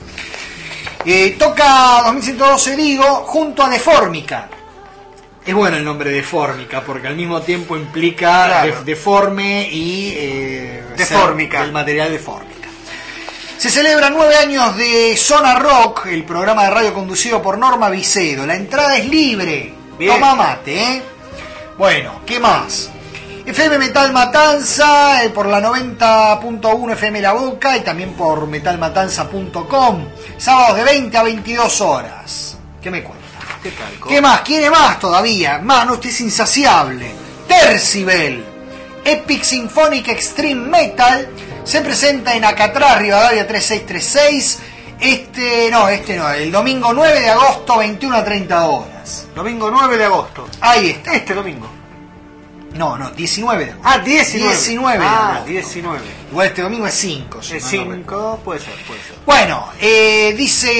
Eh, toca dos mil ciento doce, digo, junto a Deformica. Es bueno el nombre Deformica porque al mismo tiempo implica Claro. def- deforme y eh, Deformica. ser el material Deformica. Se celebran nueve años de Zona Rock, el programa de radio conducido por Norma Vicedo. La entrada es libre. Bien. Toma mate, ¿eh? Bueno, ¿qué más? F M Metal Matanza, eh, por la noventa punto uno F M La Boca y también por metal matanza punto com. Sábados de veinte a veintidós horas. ¿Qué me cuenta? ¿Qué tal? ¿Qué más? ¿Quiere más todavía? Más, no, usted es insaciable. Tercibel, Epic Symphonic Extreme Metal, se presenta en Acatrás, Rivadavia tres seis tres seis. Este, no, este no, el domingo nueve de agosto, veintiuna a treinta horas. Domingo nueve de agosto. Ahí está. Este domingo. No, no, diecinueve de agosto. Ah, diecinueve. diecinueve de Ah, agosto. diecinueve. Igual este domingo es cinco. si Es mal no recuerdo. cinco, puede ser, puede ser. Bueno, eh,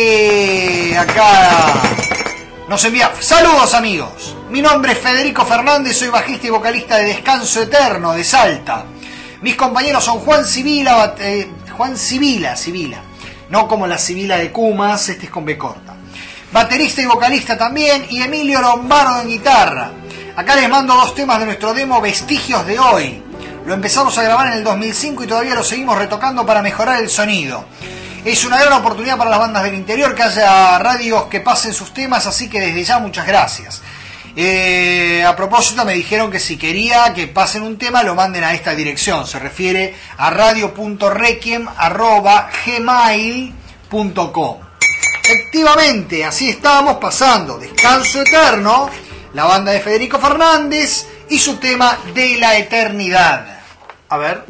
dice acá, nos envía, saludos amigos, mi nombre es Federico Fernández, soy bajista y vocalista de Descanso Eterno de Salta. Mis compañeros son Juan Sibila, eh, Juan Sibila, Sibila, no como la Sibila de Cumas, este es con B corta. Baterista y vocalista también, y Emilio Lombardo en guitarra. Acá les mando dos temas de nuestro demo Vestigios de Hoy. Lo empezamos a grabar en el dos mil cinco y todavía lo seguimos retocando para mejorar el sonido. Es una gran oportunidad para las bandas del interior que haya radios que pasen sus temas, así que desde ya muchas gracias. Eh, a propósito me dijeron que si quería que pasen un tema lo manden a esta dirección. Se refiere a radio punto requiem arroba gmail punto com. Efectivamente, así estábamos pasando Descanso Eterno, la banda de Federico Fernández y su tema De la Eternidad. A ver.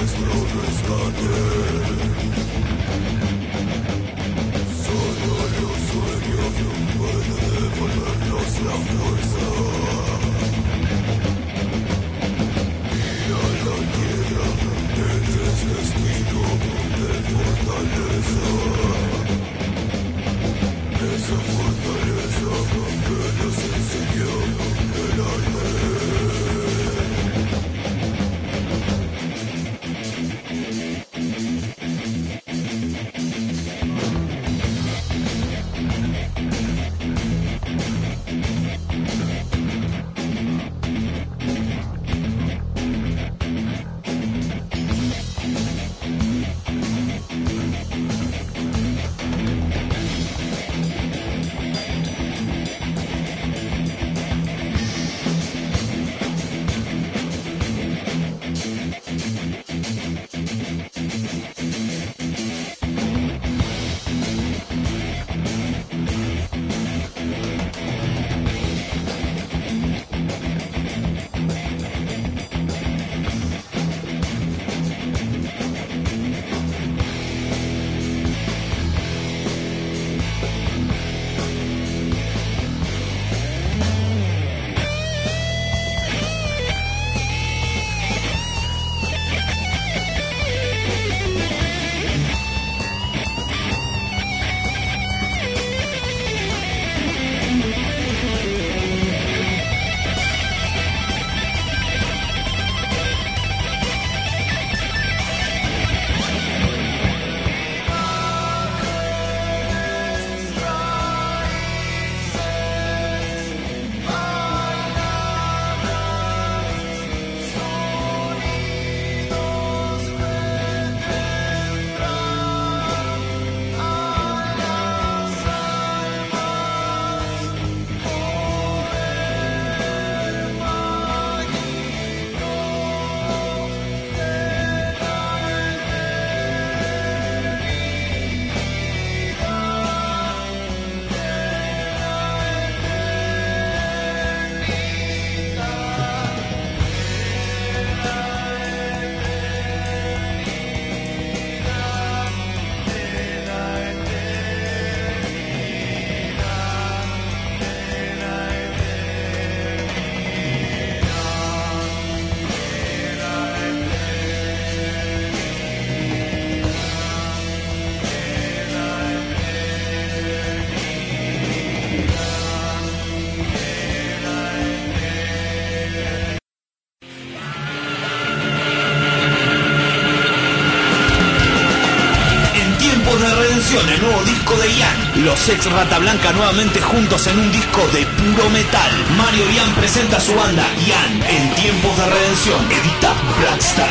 El nuevo disco de Ian. Los ex Rata Blanca nuevamente juntos en un disco de puro metal. Mario Ian presenta a su banda Ian en tiempos de redención. Edita Blackstar.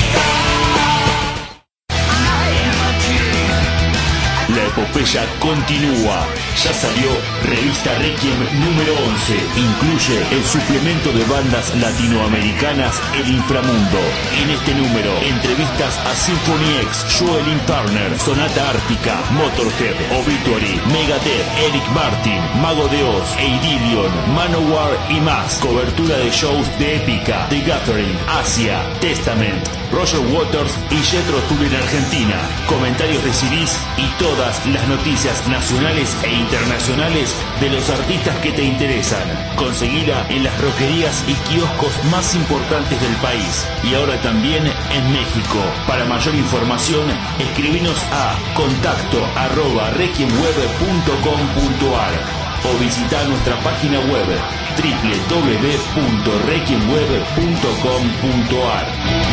La epopeya continúa. Ya salió Revista Requiem número once. Incluye el suplemento de bandas latinoamericanas El Inframundo. En este número, entrevistas a Symphony X, Joelin Turner, Sonata Ártica, Motorhead, Obituary, Megadeth, Eric Martin, Mago de Oz, Eidilion, Manowar y más. Cobertura de shows de Épica, The Gathering, Asia, Testament, Roger Waters y Jethro Tull en Argentina. Comentarios de C Ds y todas las noticias nacionales e internacionales de los artistas que te interesan. Conseguila en las roquerías y kioscos más importantes del país y ahora también en México. Para mayor información, escribinos a contacto arroba requiemweb punto com punto ar o visita nuestra página web doble u doble u doble u punto requiemweb punto com punto ar.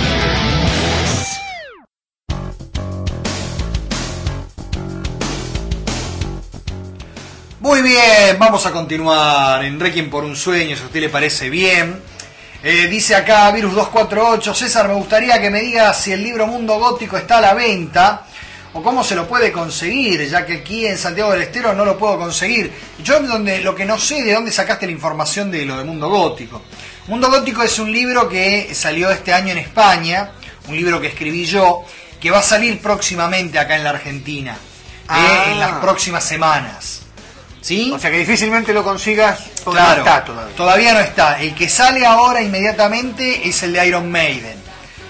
Muy bien, vamos a continuar en Requiem por un sueño, si a usted le parece bien. Eh, dice acá Virus dos cuatro ocho, César, me gustaría que me diga si el libro Mundo Gótico está a la venta o cómo se lo puede conseguir, ya que aquí en Santiago del Estero no lo puedo conseguir. Yo donde, lo que no sé de dónde sacaste la información de lo de Mundo Gótico. Mundo Gótico es un libro que salió este año en España, un libro que escribí yo, que va a salir próximamente acá en la Argentina, Ah. eh, en las próximas semanas. ¿Sí? O sea que difícilmente lo consigas porque Claro, no está todavía. todavía no está. El que sale ahora inmediatamente es el de Iron Maiden.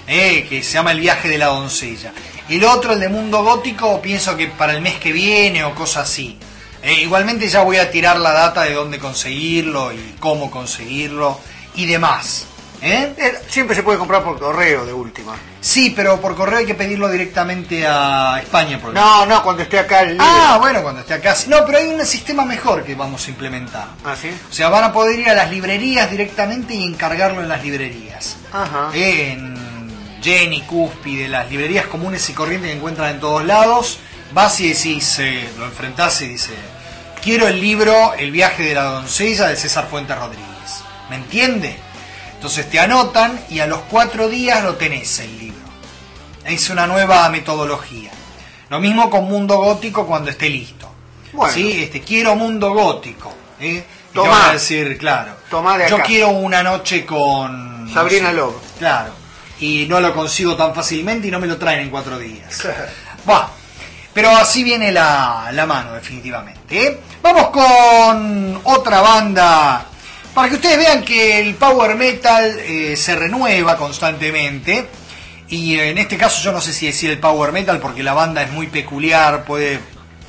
eh, que se llama El viaje de la doncella. El otro, el de Mundo Gótico, pienso que para el mes que viene o cosas así. Eh, igualmente ya voy a tirar la data de dónde conseguirlo y cómo conseguirlo y demás. ¿eh? Eh, Siempre se puede comprar por correo de última. Sí, pero por correo hay que pedirlo directamente a España. Porque... No, no, cuando esté acá el libro. Ah, bueno, cuando esté acá. No, pero hay un sistema mejor que vamos a implementar. ¿Ah, sí? O sea, van a poder ir a las librerías directamente y encargarlo en las librerías. Ajá. Eh, en Jenny, Cúspide, las librerías comunes y corrientes que encuentran en todos lados. Vas y decís, eh, lo enfrentás y dice, quiero el libro El viaje de la doncella de César Fuentes Rodríguez. ¿Me entiende? Entonces te anotan y a los cuatro días lo tenés el libro. Es una nueva metodología. Lo mismo con Mundo Gótico cuando esté listo. Bueno. ¿Sí? Este, quiero Mundo Gótico. ¿eh? Y te Tomá. van a decir, claro. Tomá de Yo acá. quiero una noche con... Sabrina no sé, Lobo. Claro. Y no lo consigo tan fácilmente y no me lo traen en cuatro días. Buah. Pero así viene la, la mano, definitivamente. ¿eh? Vamos con otra banda. Para que ustedes vean que el power metal eh, se renueva constantemente. Y en este caso yo no sé si decir el power metal porque la banda es muy peculiar. Puede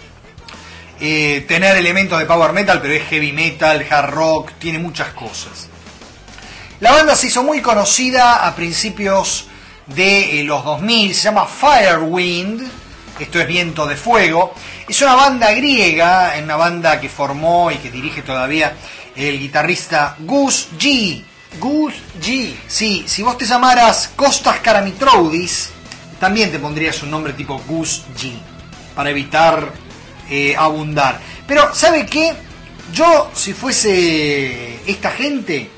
eh, tener elementos de power metal, pero es heavy metal, hard rock, tiene muchas cosas. La banda se hizo muy conocida a principios de eh, los dos mil. Se llama Firewind. Esto es Viento de Fuego. Es una banda griega, una banda que formó y que dirige todavía el guitarrista Gus G. Gus G. Sí, si vos te llamaras Kostas Karamitrodis, también te pondrías un nombre tipo Gus G, para evitar eh, abundar. Pero, ¿sabe qué? Yo, si fuese esta gente,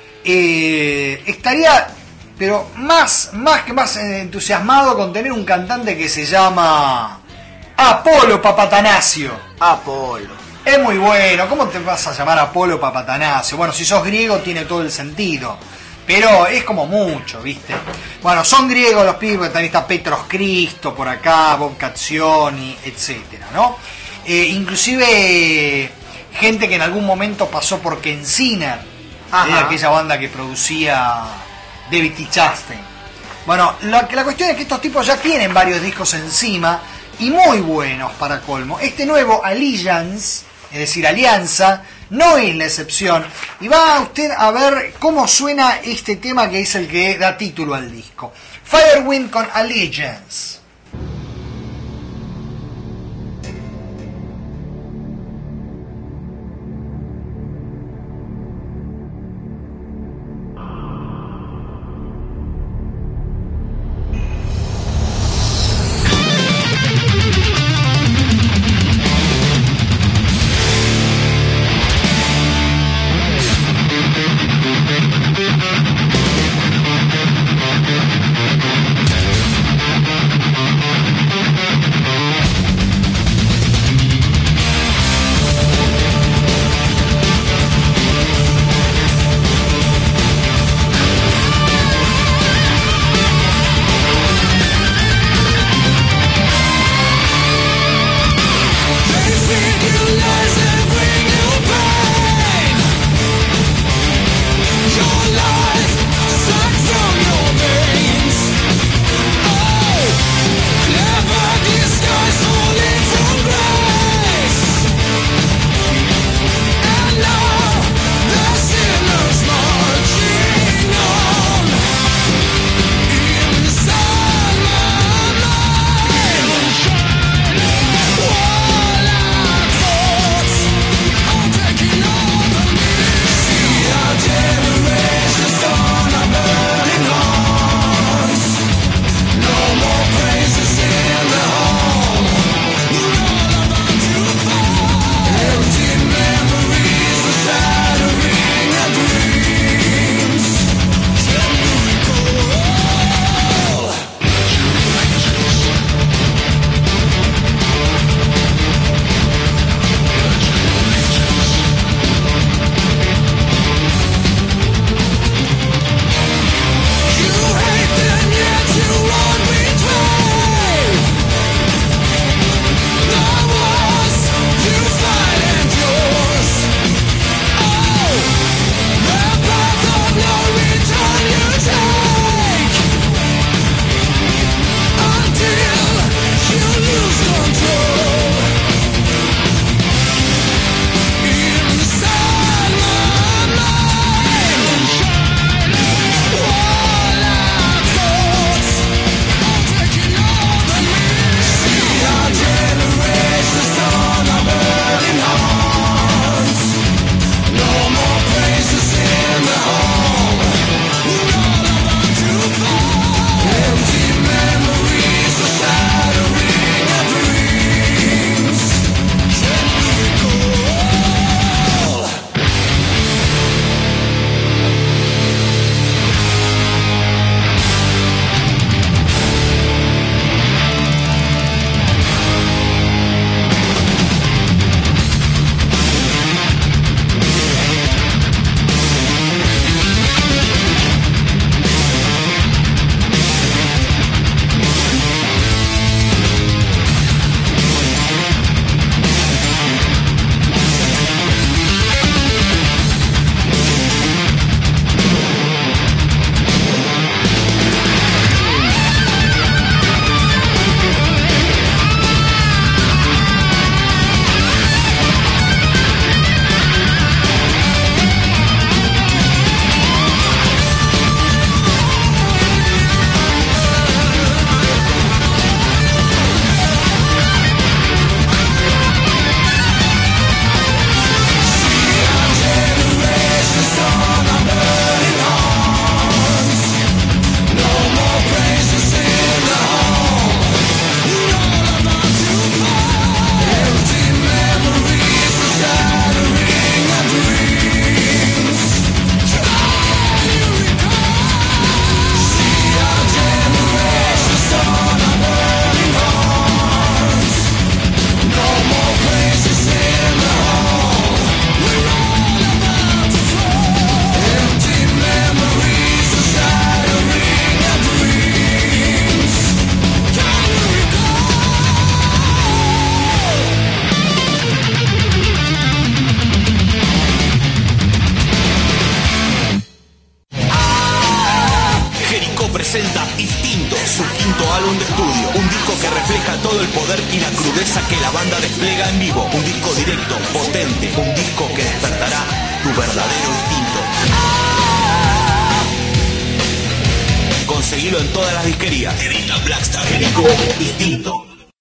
eh, estaría, pero más, más que más entusiasmado con tener un cantante que se llama Apolo Papatanasio. Apolo. Es muy bueno. ¿Cómo te vas a llamar Apolo Papatanasio? Bueno, si sos griego tiene todo el sentido. Pero es como mucho, ¿viste? Bueno, son griegos los pibes, también está Petros Cristo por acá, Bob Caccioni, etcétera, ¿no? Eh, inclusive gente que en algún momento pasó por Kensiner, era aquella banda que producía David T. Chastain. Bueno, la, la cuestión es que estos tipos ya tienen varios discos encima y muy buenos para colmo. Este nuevo Allegiance, es decir, Alianza, no es la excepción. Y va usted a ver cómo suena este tema que es el que da título al disco. Firewind con Allegiance. Thank de estudio, un disco que refleja todo el poder y la crudeza que la banda despliega en vivo, un disco directo, potente, un disco que despertará tu verdadero instinto. Conseguilo en todas las disquerías. Edita Blackstar, el disco Instinto.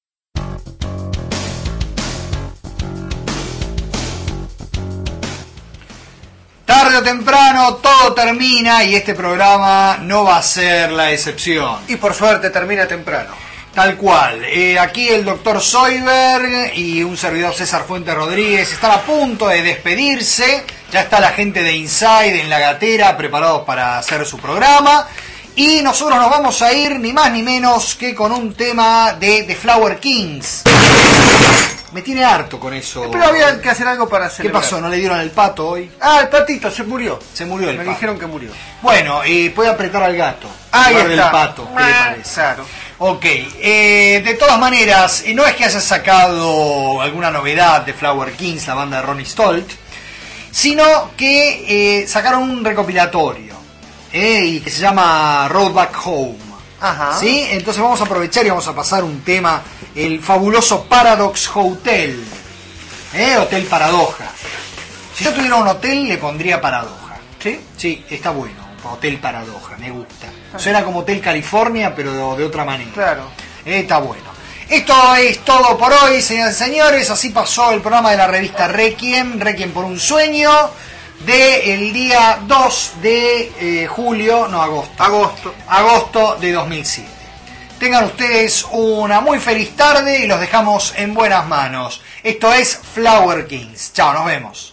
Tarde o temprano todo termina y este programa no va a ser la excepción. Y por suerte termina temprano. Tal cual. Eh, aquí el doctor Soyberg y un servidor César Fuentes Rodríguez están a punto de despedirse. Ya está la gente de Inside en la gatera preparados para hacer su programa. Y nosotros nos vamos a ir ni más ni menos que con un tema de The Flower Kings. Me tiene harto con eso. Pero había que hacer algo para ¿Qué celebrar. pasó? ¿No le dieron el pato hoy? Ah, el patito se murió. Se murió el Me pato. dijeron que murió. Bueno, eh, puede apretar al gato. Ahí en lugar está. del pato. ¿Qué le Ah, parece? Claro. Ok, eh, de todas maneras, no es que haya sacado alguna novedad de Flower Kings, la banda de Ronnie Stolt, sino que eh, sacaron un recopilatorio eh, y que se llama Road Back Home. Ajá. ¿Sí? Entonces vamos a aprovechar y vamos a pasar un tema, el fabuloso Paradox Hotel, eh, Hotel Paradoja. Si yo tuviera un hotel le pondría Paradoja. ¿Sí? Sí, está bueno, Hotel Paradoja, me gusta. Suena como Hotel California, pero de, de otra manera. Claro. Eh, está bueno. Esto es todo por hoy, señoras y señores. Así pasó el programa de la revista Requiem, Requiem por un sueño, del día dos de eh, julio, no, agosto. Agosto. Agosto de dos mil siete. Tengan ustedes una muy feliz tarde y los dejamos en buenas manos. Esto es Flower Kings. Chao, nos vemos.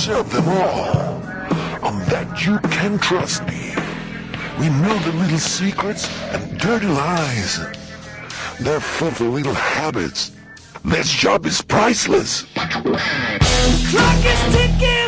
serve them all. On that you can trust me. We know the little secrets and dirty lies. Their filthy little habits. This job is priceless. Clock is ticking.